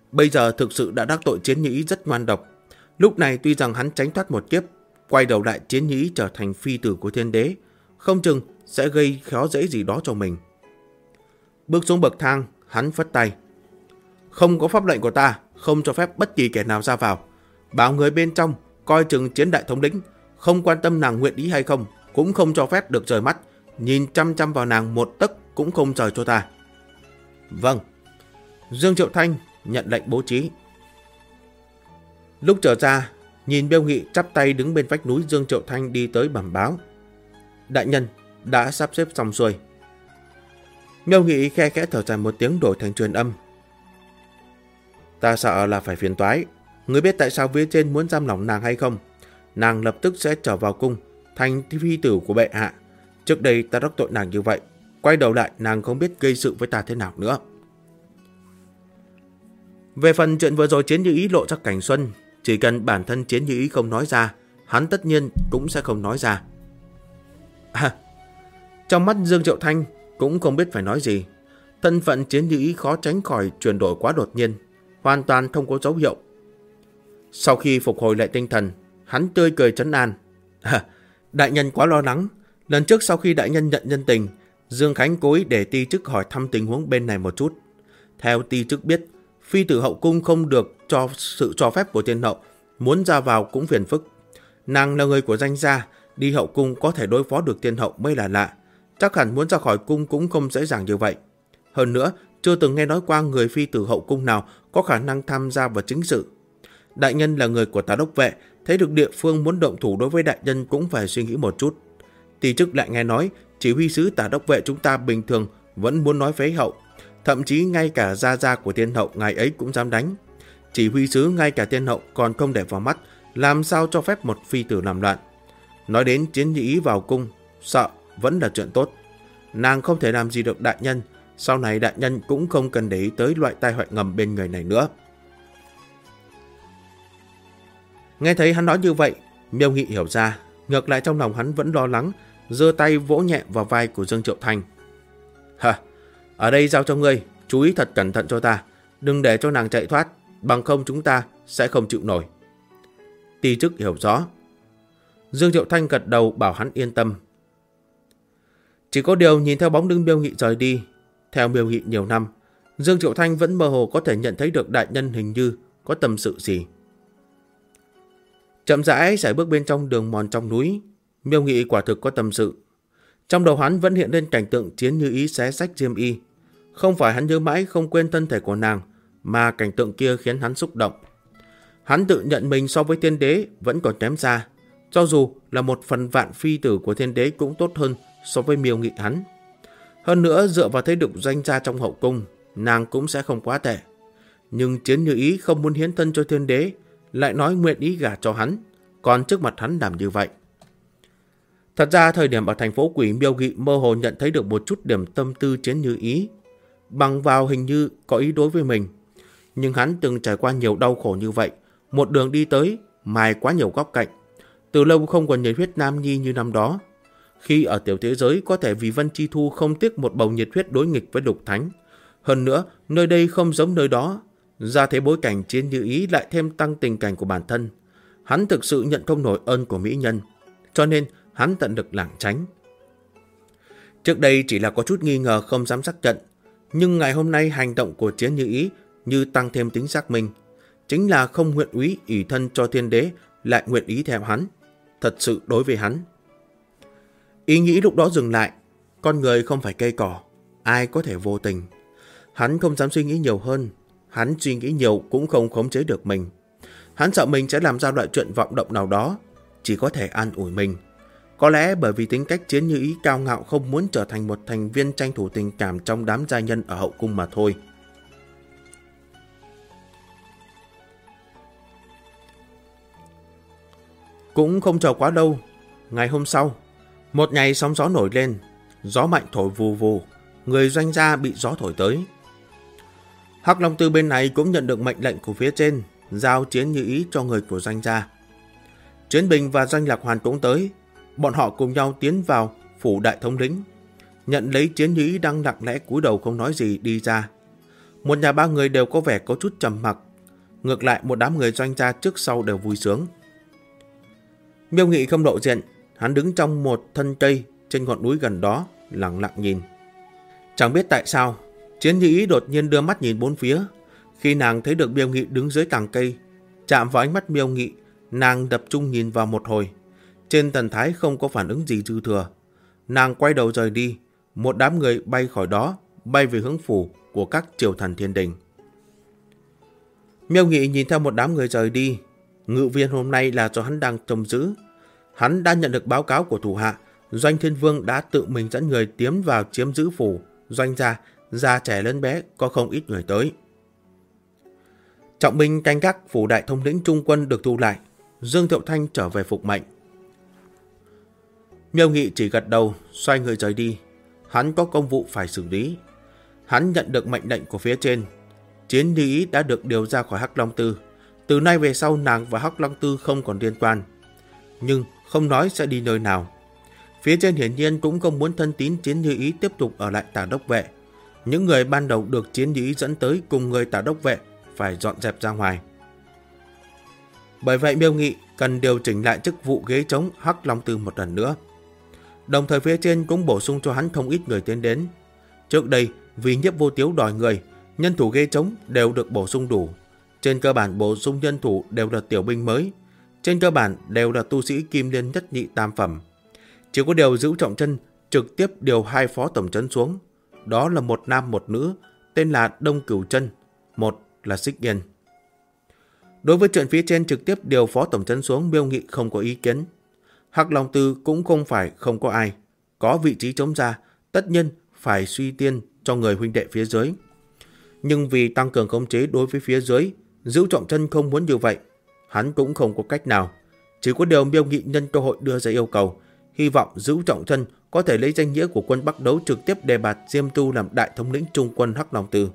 Speaker 1: bây giờ thực sự đã đắc tội Chiến Như Ý rất ngoan độc. Lúc này tuy rằng hắn tránh thoát một kiếp, quay đầu lại Chiến Như Ý trở thành phi tử của thiên đế, không chừng sẽ gây khó dễ gì đó cho mình. Bước xuống bậc thang, hắn phất tay. Không có pháp lệnh của ta, không cho phép bất kỳ kẻ nào ra vào. Bảo người bên trong coi chừng Chiến đại thống lĩnh, không quan tâm nàng nguyện ý hay không, cũng không cho phép được rời mắt, nhìn chăm chăm vào nàng một tấc cũng không rời cho ta. Vâng. Dương Triệu Thanh nhận lệnh bố trí. Lúc trở ra, nhìn Miêu Nghị chắp tay đứng bên vách núi, Dương Triệu Thanh đi tới bẩm báo. Đại nhân đã sắp xếp xong xuôi. Miêu Nghị khe khẽ thở dài một tiếng đổi thành truyền âm. Ta sợ là phải phiền toái. Ngươi biết tại sao phía trên muốn giam lỏng nàng hay không? Nàng lập tức sẽ trở vào cung, thành phi tử của bệ hạ. Trước đây ta đắc tội nàng như vậy, quay đầu lại nàng không biết gây sự với ta thế nào nữa. Về phần chuyện vừa rồi Chiến Như Ý lộ ra cảnh xuân, chỉ cần bản thân Chiến Như Ý không nói ra, hắn tất nhiên cũng sẽ không nói ra. Trong mắt Dương Triệu Thanh cũng không biết phải nói gì. Thân phận Chiến Như Ý khó tránh khỏi chuyển đổi quá đột nhiên, hoàn toàn không có dấu hiệu. Sau khi phục hồi lại tinh thần, hắn tươi cười trấn an. Đại nhân quá lo lắng. Lần trước sau khi đại nhân nhận nhân tình, Dương Khánh cố ý để ti chức hỏi thăm tình huống bên này một chút. Theo ti chức biết, phi tử hậu cung không được cho sự cho phép của thiên hậu, muốn ra vào cũng phiền phức. Nàng là người của danh gia, đi hậu cung có thể đối phó được thiên hậu mới là lạ. Chắc hẳn muốn ra khỏi cung cũng không dễ dàng như vậy. Hơn nữa, chưa từng nghe nói qua người phi tử hậu cung nào có khả năng tham gia vào chính sự. Đại nhân là người của Tả Đốc Vệ, thấy được địa phương muốn động thủ đối với đại nhân cũng phải suy nghĩ một chút. Ti chức lại nghe nói, chỉ huy sứ Tả Đốc Vệ chúng ta bình thường vẫn muốn nói phế hậu. Thậm chí ngay cả gia của thiên hậu ngài ấy cũng dám đánh. Chỉ huy sứ ngay cả thiên hậu còn không để vào mắt, làm sao cho phép một phi tử làm loạn. Nói đến Chiến Như Ý vào cung, sợ vẫn là chuyện tốt. Nàng không thể làm gì được đại nhân, sau này đại nhân cũng không cần để ý tới loại tai họa ngầm bên người này nữa. Nghe thấy hắn nói như vậy, Miêu Nghị hiểu ra, ngược lại trong lòng hắn vẫn lo lắng, giơ tay vỗ nhẹ vào vai của Dương Triệu Thanh. Ở đây giao cho ngươi, chú ý thật cẩn thận cho ta, đừng để cho nàng chạy thoát, bằng không chúng ta sẽ không chịu nổi. Ti chức hiểu rõ. Dương Triệu Thanh gật đầu bảo hắn yên tâm. Chỉ có điều nhìn theo bóng lưng Miêu Nghị rời đi, theo Miêu Nghị nhiều năm, Dương Triệu Thanh vẫn mơ hồ có thể nhận thấy được đại nhân hình như có tâm sự gì. Chậm rãi sải bước bên trong đường mòn trong núi, Miêu Nghị quả thực có tâm sự. Trong đầu hắn vẫn hiện lên cảnh tượng Chiến Như Ý xé rách diêm y. Không phải hắn nhớ mãi không quên thân thể của nàng, mà cảnh tượng kia khiến hắn xúc động. Hắn tự nhận mình so với thiên đế vẫn còn kém xa, cho dù là một phần vạn phi tử của thiên đế cũng tốt hơn so với Miêu Nghị hắn. Hơn nữa dựa vào thế lực danh gia trong hậu cung, nàng cũng sẽ không quá tệ. Nhưng Chiến Như Ý không muốn hiến thân cho thiên đế, lại nói nguyện ý gả cho hắn, còn trước mặt hắn làm như vậy. Thật ra thời điểm ở thành phố Quỷ, Miêu Nghị mơ hồ nhận thấy được một chút điểm tâm tư Chiến Như Ý, bằng vào hình như có ý đối với mình. Nhưng hắn từng trải qua nhiều đau khổ như vậy, một đường đi tới, mài quá nhiều góc cạnh. Từ lâu không còn nhiệt huyết nam nhi như năm đó. Khi ở tiểu thế giới có thể vì Vân Chi Thu không tiếc một bầu nhiệt huyết đối nghịch với Lục Thánh. Hơn nữa, nơi đây không giống nơi đó. Ra thế bối cảnh Chiến Như Ý lại thêm tăng tình cảnh của bản thân. Hắn thực sự nhận không nổi ơn của mỹ nhân, cho nên hắn tận lực lảng tránh. Trước đây chỉ là có chút nghi ngờ không dám xác nhận, nhưng ngày hôm nay hành động của Chiến Như Ý như tăng thêm tính xác minh. Chính là không nguyện ý ỷ thân cho thiên đế, lại nguyện ý theo hắn, thật sự đối với hắn. Ý nghĩ lúc đó dừng lại, con người không phải cây cỏ, ai có thể vô tình. Hắn không dám suy nghĩ nhiều hơn, hắn suy nghĩ nhiều cũng không khống chế được mình. Hắn sợ mình sẽ làm ra loại chuyện vọng động nào đó, chỉ có thể an ủi mình. Có lẽ bởi vì tính cách Chiến Như Ý cao ngạo không muốn trở thành một thành viên tranh thủ tình cảm trong đám gia nhân ở hậu cung mà thôi. Cũng không chờ quá lâu, ngày hôm sau, một ngày sóng gió nổi lên, gió mạnh thổi vù vù, người doanh gia bị gió thổi tới. Hắc Long Tư bên này cũng nhận được mệnh lệnh của phía trên, giao Chiến Như Ý cho người của doanh gia. Chiến Bình và Doanh Lạc Hoàn cũng tới, bọn họ cùng nhau tiến vào phủ đại thống lĩnh, nhận lấy Chiến Như Ý đang lặng lẽ cúi đầu không nói gì đi ra. Một nhà ba người đều có vẻ có chút trầm mặc. Ngược lại một đám người Doanh gia trước sau đều vui sướng. Miêu Nghị không lộ diện, hắn đứng trong một thân cây trên ngọn núi gần đó, lặng lặng nhìn. Chẳng biết tại sao, Chiến Như Ý đột nhiên đưa mắt nhìn bốn phía. Khi nàng thấy được Miêu Nghị đứng dưới tàng cây, chạm vào ánh mắt Miêu Nghị, nàng tập trung nhìn vào một hồi. Trên thần thái không có phản ứng gì dư thừa. Nàng quay đầu rời đi, một đám người bay khỏi đó, bay về hướng phủ của các triều thần thiên đình. Miêu Nghị nhìn theo một đám người rời đi. Ngự viên hôm nay là do hắn đang trông giữ. Hắn đã nhận được báo cáo của thủ hạ, Doanh Thiên Vương đã tự mình dẫn người tiến vào chiếm giữ phủ. Doanh gia, già trẻ lớn bé có không ít người tới. Trọng binh canh gác phủ đại thống lĩnh trung quân được thu lại. Dương Thiệu Thanh trở về phục mệnh. Miêu Nghị chỉ gật đầu, xoay người rời đi. Hắn có công vụ phải xử lý. Hắn nhận được mệnh lệnh của phía trên. Chiến Như Ý đã được điều ra khỏi Hắc Long Tư. Từ nay về sau nàng và Hắc Long Tư không còn liên quan. Nhưng không nói sẽ đi nơi nào. Phía trên hiển nhiên cũng không muốn thân tín Chiến Như Ý tiếp tục ở lại Tả Đốc Vệ. Những người ban đầu được Chiến Như Ý dẫn tới cùng người Tả Đốc Vệ phải dọn dẹp ra ngoài. Bởi vậy Miêu Nghị cần điều chỉnh lại chức vụ ghế trống Hắc Long Tư một lần nữa. Đồng thời phía trên cũng bổ sung cho hắn không ít người tiến đến. Trước đây vì Nhiếp Vô Tiếu đòi người, nhân thủ ghế trống đều được bổ sung đủ. Trên cơ bản bổ sung nhân thủ đều là tiểu binh mới. Trên cơ bản đều là tu sĩ kim liên nhất nhị tam phẩm. Chỉ có điều Dữu Trọng Chân trực tiếp điều 2 phó tổng trấn xuống. Đó là một nam một nữ, tên là Đông Cửu Chân, một là Xích Yên. Đối với chuyện phía trên trực tiếp điều phó tổng trấn xuống, Miêu Nghị không có ý kiến. Hắc Long Tư cũng không phải không có ai. Có vị trí trống ra, tất nhiên phải suy tiên cho người huynh đệ phía dưới. Nhưng vì tăng cường khống chế đối với phía dưới, Dữu Trọng Chân không muốn như vậy. Hắn cũng không có cách nào. Chỉ có điều Miêu Nghị nhân cơ hội đưa ra yêu cầu, hy vọng Dữu Trọng Chân có thể lấy danh nghĩa của quân Bắc Đấu trực tiếp đề bạt Diêm Tu làm đại thống lĩnh trung quân Hắc Long Tư.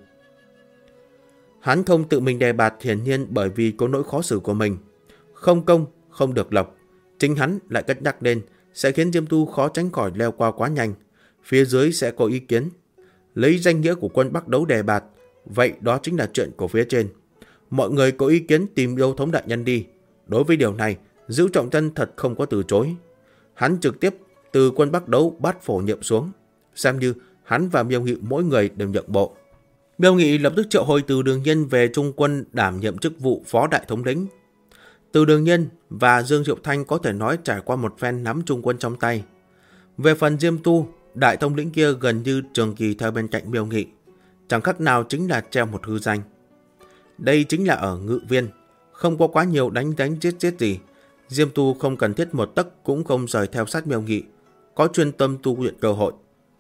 Speaker 1: Hắn không tự mình đề bạt hiển nhiên bởi vì có nỗi khó xử của mình. Không công, không được lộc. Chính hắn lại cất nhắc lên sẽ khiến Diêm Tu khó tránh khỏi leo qua quá nhanh. Phía dưới sẽ có ý kiến. Lấy danh nghĩa của quân Bắc Đấu đề bạt, vậy đó chính là chuyện của phía trên. Mọi người có ý kiến tìm Yêu Thống đại nhân đi. Đối với điều này, Dữu Trọng Chân thật không có từ chối. Hắn trực tiếp từ quân Bắc Đấu bắt phổ nhiệm xuống, xem như hắn và Miêu Nghị mỗi người đều nhượng bộ. Miêu Nghị lập tức triệu hồi Từ Đường Nhiên về trung quân đảm nhiệm chức vụ phó đại thống lĩnh. Từ Đường Nhiên và Dương Diệu Thanh có thể nói trải qua một phen nắm trung quân trong tay. Về phần Diêm Tu, đại thống lĩnh kia gần như trường kỳ theo bên cạnh Miêu Nghị, chẳng khác nào chính là treo một hư danh. Đây chính là ở Ngự Viên, không có quá nhiều đánh giết gì. Diêm Tu không cần thiết một tấc cũng không rời theo sát Miêu Nghị, có chuyên tâm tu luyện cơ hội.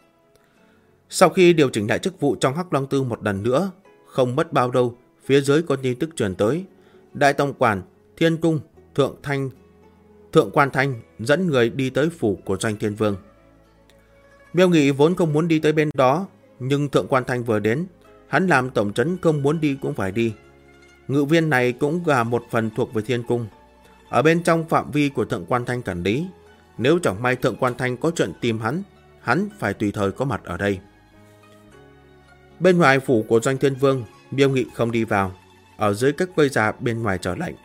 Speaker 1: Sau khi điều chỉnh lại chức vụ trong Hắc Long Tư một lần nữa, không mất bao lâu, phía dưới có tin tức truyền tới. Đại tổng quản Thiên Cung Thượng Quan Thanh dẫn người đi tới phủ của Doanh Thiên Vương. Miêu Nghị vốn không muốn đi tới bên đó, nhưng Thượng Quan Thanh vừa đến, hắn làm tổng trấn không muốn đi cũng phải đi. Ngự viên này cũng là một phần thuộc về Thiên Cung, ở bên trong phạm vi của Thượng Quan Thanh quản lý. Nếu chẳng may Thượng Quan Thanh có chuyện tìm hắn phải tùy thời có mặt ở đây. Bên ngoài phủ của Doanh Thiên Vương, Miêu Nghị không đi vào, ở dưới các cây già bên ngoài trời lạnh.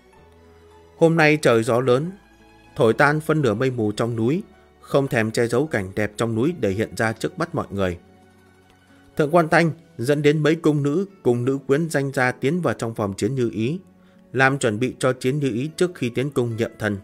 Speaker 1: Hôm nay trời gió lớn, thổi tan phân nửa mây mù trong núi, không thèm che giấu cảnh đẹp trong núi để hiện ra trước mắt mọi người. Thượng Quan Thanh dẫn đến mấy cung nữ cùng nữ quyến danh gia tiến vào trong phòng Chiến Như Ý, làm chuẩn bị cho Chiến Như Ý trước khi tiến cung nhậm thân.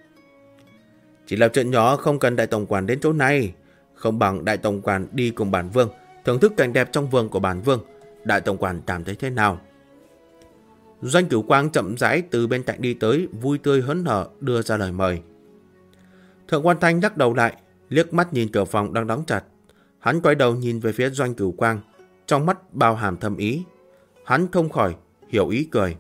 Speaker 1: Chỉ là chuyện nhỏ, không cần đại tổng quản đến chỗ này, không bằng đại tổng quản đi cùng bản vương, thưởng thức cảnh đẹp trong vườn của bản vương. Đại tổng quản cảm thấy thế nào? Doanh Cửu Quang chậm rãi từ bên cạnh đi tới, vui tươi hớn hở đưa ra lời mời. Thượng Quan Thanh nhắc đầu lại, liếc mắt nhìn cửa phòng đang đóng chặt. Hắn quay đầu nhìn về phía Doanh Cửu Quang, trong mắt bao hàm thâm ý. Hắn không khỏi hiểu ý cười.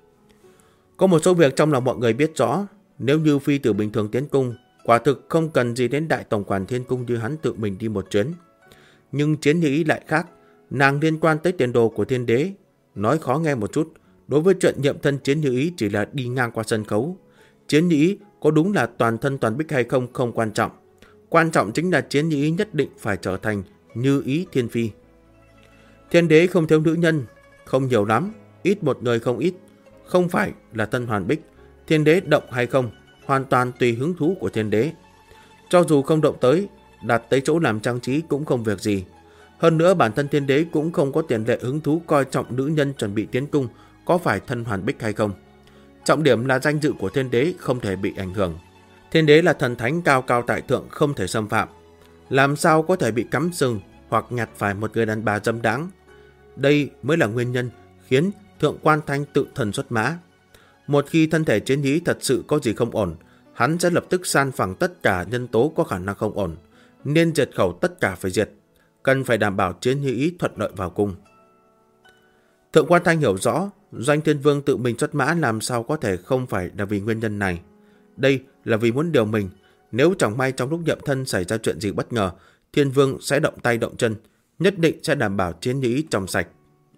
Speaker 1: Có một số việc trong lòng mọi người biết rõ, nếu như phi tử bình thường tiến cung, quả thực không cần gì đến đại tổng quản Thiên Cung như hắn tự mình đi một chuyến. Nhưng Chiến Như Ý lại khác, nàng liên quan tới tiền đồ của thiên đế. Nói khó nghe một chút, đối với chuyện nhậm thân Chiến Như Ý chỉ là đi ngang qua sân khấu. Chiến Như Ý có đúng là toàn thân toàn bích hay không không quan trọng. Quan trọng chính là Chiến Như Ý nhất định phải trở thành Như Ý Thiên Phi. Thiên đế không thiếu nữ nhân, không nhiều lắm, ít một người không ít, không phải là Tân Hoàn Bích. Thiên đế động hay không, hoàn toàn tùy hứng thú của thiên đế. Cho dù không động tới, đặt tới chỗ làm trang trí cũng không việc gì. Hơn nữa bản thân thiên đế cũng không có tiền lệ hứng thú coi trọng nữ nhân chuẩn bị tiến cung có phải Tân Hoàn Bích hay không. Trọng điểm là danh dự của thiên đế không thể bị ảnh hưởng. Thiên đế là thần thánh cao cao tại thượng không thể xâm phạm. Làm sao có thể bị cắm sừng hoặc nhặt phải một người đàn bà dâm đãng. Đây mới là nguyên nhân khiến Thượng Quan Thanh tự thần xuất mã. Một khi thân thể Chiến Nhĩ thật sự có gì không ổn, hắn sẽ lập tức san phẳng tất cả nhân tố có khả năng không ổn, nên diệt khẩu tất cả phải diệt, cần phải đảm bảo Chiến Nhĩ thuận lợi vào cung. Thượng Quan Thanh hiểu rõ, Doanh Thiên Vương tự mình xuất mã làm sao có thể không phải là vì nguyên nhân này. Đây là vì muốn điều mình, nếu chẳng may trong lúc nhậm thân xảy ra chuyện gì bất ngờ, Thiên Vương sẽ động tay động chân, nhất định sẽ đảm bảo Chiến Nhĩ trong sạch.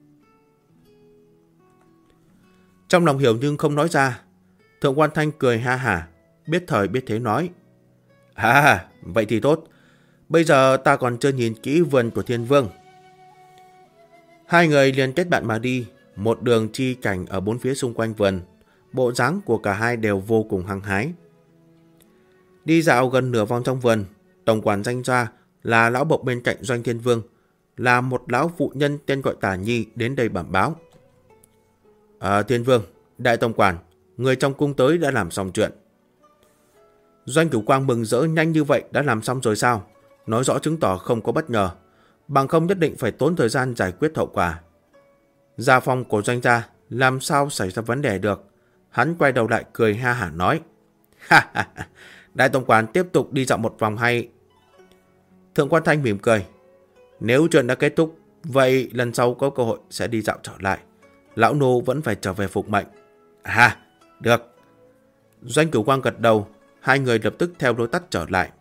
Speaker 1: Trong lòng hiểu nhưng không nói ra, Thượng Quan Thanh cười ha hả, biết thời biết thế nói. Vậy thì tốt, bây giờ ta còn chưa nhìn kỹ vườn của Thiên Vương. Hai người liền kết bạn mà đi, một đường chi cảnh ở bốn phía xung quanh vườn. Bộ dáng của cả hai đều vô cùng hăng hái. Đi dạo gần nửa vòng trong vườn, tổng quản danh gia là lão bộc bên cạnh Doanh Thiên Vương, là một lão phụ nhân tên gọi Tả Nhi đến đây bẩm báo. Thiên Vương, đại tổng quản, người trong cung tới đã làm xong chuyện. Doanh Cửu Quang mừng rỡ, nhanh như vậy đã làm xong rồi sao? Nói rõ chứng tỏ không có bất ngờ, bằng không nhất định phải tốn thời gian giải quyết hậu quả. Gia phong của Doanh gia làm sao xảy ra vấn đề được? Hắn quay đầu lại cười ha hả nói. Đại tổng quản tiếp tục đi dạo một vòng hay? Thượng Quan Thanh mỉm cười. Nếu chuyện đã kết thúc, vậy lần sau có cơ hội sẽ đi dạo trở lại. Lão nô vẫn phải trở về phục mệnh. Được. Doanh Cửu Quang gật đầu, hai người lập tức theo lối tắt trở lại.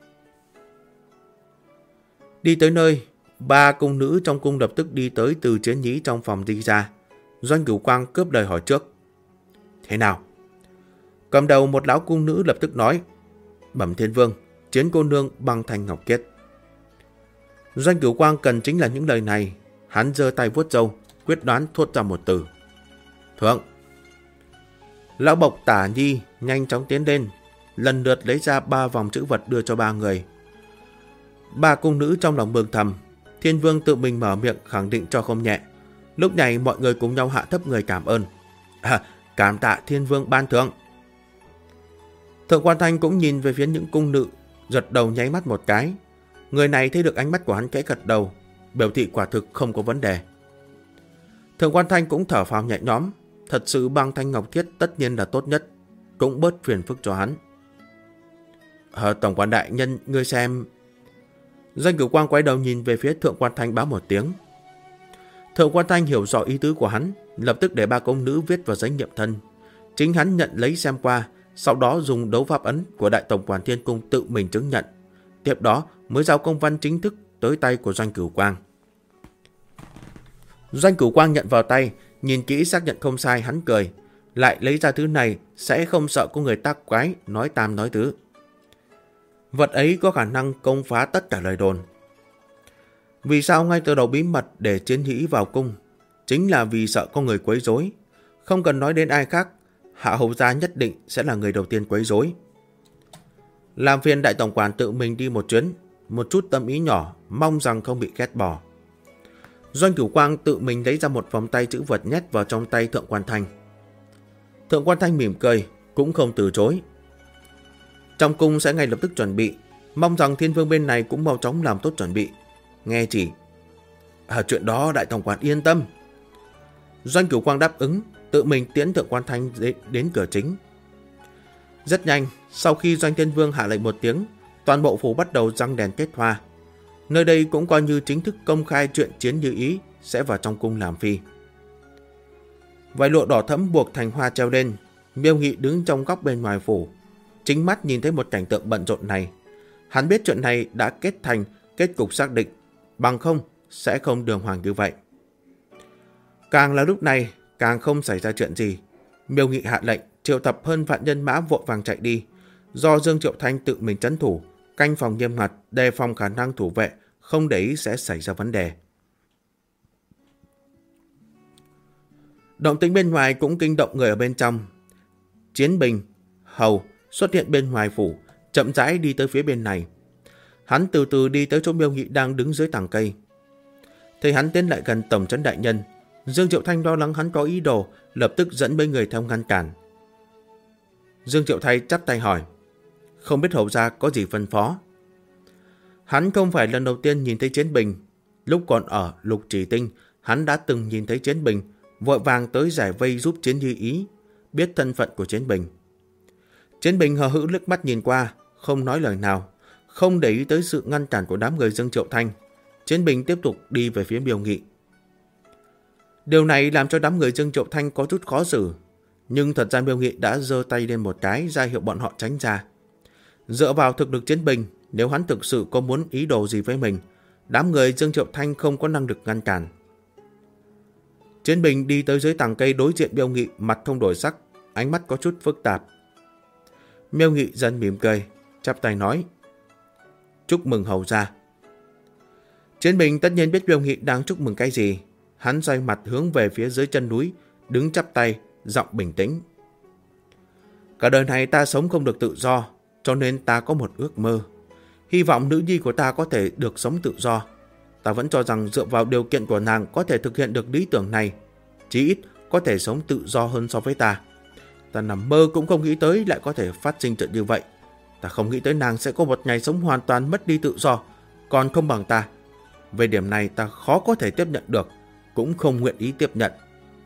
Speaker 1: Đi tới nơi, ba cung nữ trong cung lập tức đi tới từ Chiến Nhĩ trong phòng đi ra. Doanh Cửu Quang cướp lời hỏi trước. Thế nào? Cầm đầu một lão cung nữ lập tức nói. Bẩm Thiên Vương, Chiến cô nương băng thành ngọc khiết. Doanh Cửu Quang cần chính là những lời này. Hắn giơ tay vuốt râu, quyết đoán thốt ra một từ. Thượng. Lão bộc Tả Nhi nhanh chóng tiến lên, lần lượt lấy ra 3 vòng chữ vật đưa cho ba người. Ba cung nữ trong lòng mừng thầm, Thiên Vương tự mình mở miệng khẳng định cho không nhẹ. Lúc này mọi người cùng nhau hạ thấp người cảm ơn. Cảm tạ Thiên Vương ban thưởng. Thượng Quan Thanh cũng nhìn về phía những cung nữ, gật đầu nháy mắt một cái. Người này thấy được ánh mắt của hắn khẽ gật đầu, biểu thị quả thực không có vấn đề. Thượng Quan Thanh cũng thở phào nhẹ nhõm, thật sự băng thanh ngọc khiết tất nhiên là tốt nhất, cũng bớt phiền phức cho hắn. Tổng quản đại nhân, ngươi xem. Doanh Cửu Quang quay đầu nhìn về phía Thượng Quan Thanh báo một tiếng. Thượng Quan Thanh hiểu rõ ý tứ của hắn, lập tức để ba công nữ viết vào giấy nghiệm thân. Chính hắn nhận lấy xem qua, sau đó dùng đấu pháp ấn của đại tổng quản Thiên Cung tự mình chứng nhận. Tiếp đó mới giao công văn chính thức tới tay của Doanh Cửu Quang. Doanh Cửu Quang nhận vào tay, nhìn kỹ xác nhận không sai, hắn cười. Lại lấy ra thứ này sẽ không sợ có người tác quái nói tam nói tứ. Vật ấy có khả năng công phá tất cả lời đồn. Vì sao ngay từ đầu bí mật để Chiến Nhĩ vào cung? Chính là vì sợ có người quấy rối. Không cần nói đến ai khác, Hạ Hầu gia nhất định sẽ là người đầu tiên quấy rối. Làm phiền đại tổng quản tự mình đi một chuyến, một chút tâm ý nhỏ, mong rằng không bị ghét bỏ. Doanh Cửu Quang tự mình lấy ra một vòng tay chữ vật nhét vào trong tay Thượng Quan Thanh. Thượng Quan Thanh mỉm cười, cũng không từ chối. Trong cung sẽ ngay lập tức chuẩn bị, mong rằng Thiên Vương bên này cũng mau chóng làm tốt chuẩn bị. Nghe chỉ. Chuyện đó đại tổng quản yên tâm. Doanh Cửu Quang đáp ứng, tự mình tiễn Thượng Quan Thanh đến cửa chính. Rất nhanh, sau khi Doanh Thiên Vương hạ lệnh một tiếng, toàn bộ phủ bắt đầu răng đèn kết hoa. Nơi đây cũng coi như chính thức công khai chuyện Chiến Như Ý sẽ vào trong cung làm phi. Vải lụa đỏ thẫm buộc thành hoa treo lên, Miêu Nghị đứng trong góc bên ngoài phủ, chính mắt nhìn thấy một cảnh tượng bận rộn này. Hắn biết chuyện này đã kết cục xác định, bằng không sẽ không đường hoàng như vậy. Càng là lúc này, càng không xảy ra chuyện gì. Miêu Nghị hạ lệnh triệu tập hơn vạn nhân mã vội vàng chạy đi, do Dương Triệu Thanh tự mình trấn thủ, canh phòng nghiêm ngặt, đề phòng khả năng thủ vệ không để ý sẽ xảy ra vấn đề. Động tĩnh bên ngoài cũng kinh động người ở bên trong. Chiến binh, hầu xuất hiện bên ngoài phủ, chậm rãi đi tới phía bên này. Hắn từ từ đi tới chỗ Miêu Nghị đang đứng dưới tàng cây. Thấy hắn tiến lại gần tổng trấn đại nhân, Dương Triệu Thanh lo lắng hắn có ý đồ, lập tức dẫn mấy người theo ngăn cản. Dương Triệu Thanh chắp tay hỏi, không biết hầu gia có gì phân phó. Hắn không phải lần đầu tiên nhìn thấy chiến binh. Lúc còn ở Lục Chỉ Tinh, hắn đã từng nhìn thấy chiến binh, vội vàng tới giải vây giúp Chiến Như Ý, biết thân phận của chiến binh. Chiến binh hờ hững liếc mắt nhìn qua, không nói lời nào, không để ý tới sự ngăn cản của đám người Dương Triệu Thanh. Chiến binh tiếp tục đi về phía Miêu Nghị. Điều này làm cho đám người Dương Triệu Thanh có chút khó xử, nhưng thật ra Miêu Nghị đã giơ tay lên một cái ra hiệu bọn họ tránh ra. Dựa vào thực lực chiến binh, nếu hắn thực sự có muốn ý đồ gì với mình, đám người Dương Triệu Thanh không có năng lực ngăn cản. Chiến binh đi tới dưới tàng cây đối diện Miêu Nghị, mặt không đổi sắc, ánh mắt có chút phức tạp. Miêu Nghị dần mỉm cười, chắp tay nói, chúc mừng hầu gia. Chiến binh tất nhiên biết Miêu Nghị đang chúc mừng cái gì. Hắn xoay mặt hướng về phía dưới chân núi, đứng chắp tay, giọng bình tĩnh. Cả đời này ta sống không được tự do, cho nên ta có một ước mơ. Hy vọng nữ nhi của ta có thể được sống tự do. Ta vẫn cho rằng dựa vào điều kiện của nàng có thể thực hiện được lý tưởng này, chí ít có thể sống tự do hơn so với ta. Ta nằm mơ cũng không nghĩ tới lại có thể phát sinh chuyện như vậy. Ta không nghĩ tới nàng sẽ có một ngày sống hoàn toàn mất đi tự do, còn không bằng ta. Về điểm này ta khó có thể tiếp nhận được, cũng không nguyện ý tiếp nhận.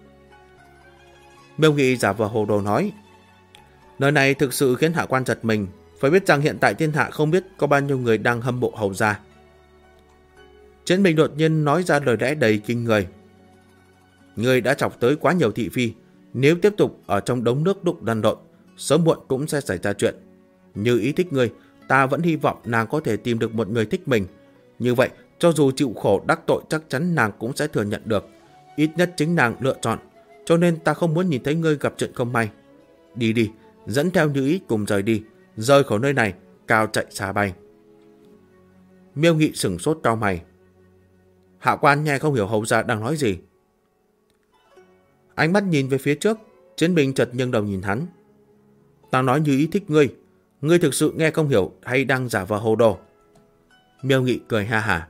Speaker 1: Miêu Nghị giả vờ hồ đồ nói, lời này thực sự khiến hạ quan giật mình. Phải biết rằng hiện tại thiên hạ không biết có bao nhiêu người đang hâm mộ hầu gia. Chiến binh đột nhiên nói ra lời lẽ đầy kinh người. Người đã chọc tới quá nhiều thị phi, nếu tiếp tục ở trong đống nước đục lăn lộn, sớm muộn cũng sẽ xảy ra chuyện. Như ý thích người, ta vẫn hy vọng nàng có thể tìm được một người thích mình. Như vậy, cho dù chịu khổ đắc tội chắc chắn nàng cũng sẽ thừa nhận được. Ít nhất chính nàng lựa chọn, cho nên ta không muốn nhìn thấy ngươi gặp chuyện không may. Đi đi, dẫn theo Như Ý cùng rời đi, rời khỏi nơi này, cao chạy xa bay. Miêu Nghị sửng sốt cau mày. Hạ quan nghe không hiểu hầu gia đang nói gì. Ánh mắt nhìn về phía trước, chiến binh chợt nghiêng đầu nhìn hắn. Ta nói Như Ý thích ngươi, ngươi thực sự nghe không hiểu hay đang giả vờ hồ đồ? Miêu Nghị cười ha hả.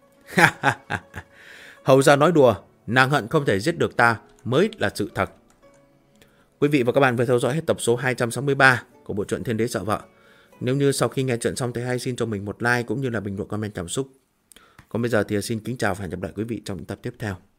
Speaker 1: Hầu gia nói đùa, nàng hận không thể giết được ta mới là sự thật. Quý vị và các bạn vừa theo dõi hết tập số 263 của bộ truyện Thiên Đế Sợ Vợ. Nếu như sau khi nghe chuyện xong thấy hay, xin cho mình một like cũng như là bình luận comment cảm xúc. Còn bây giờ thì xin kính chào và hẹn gặp lại quý vị trong những tập tiếp theo.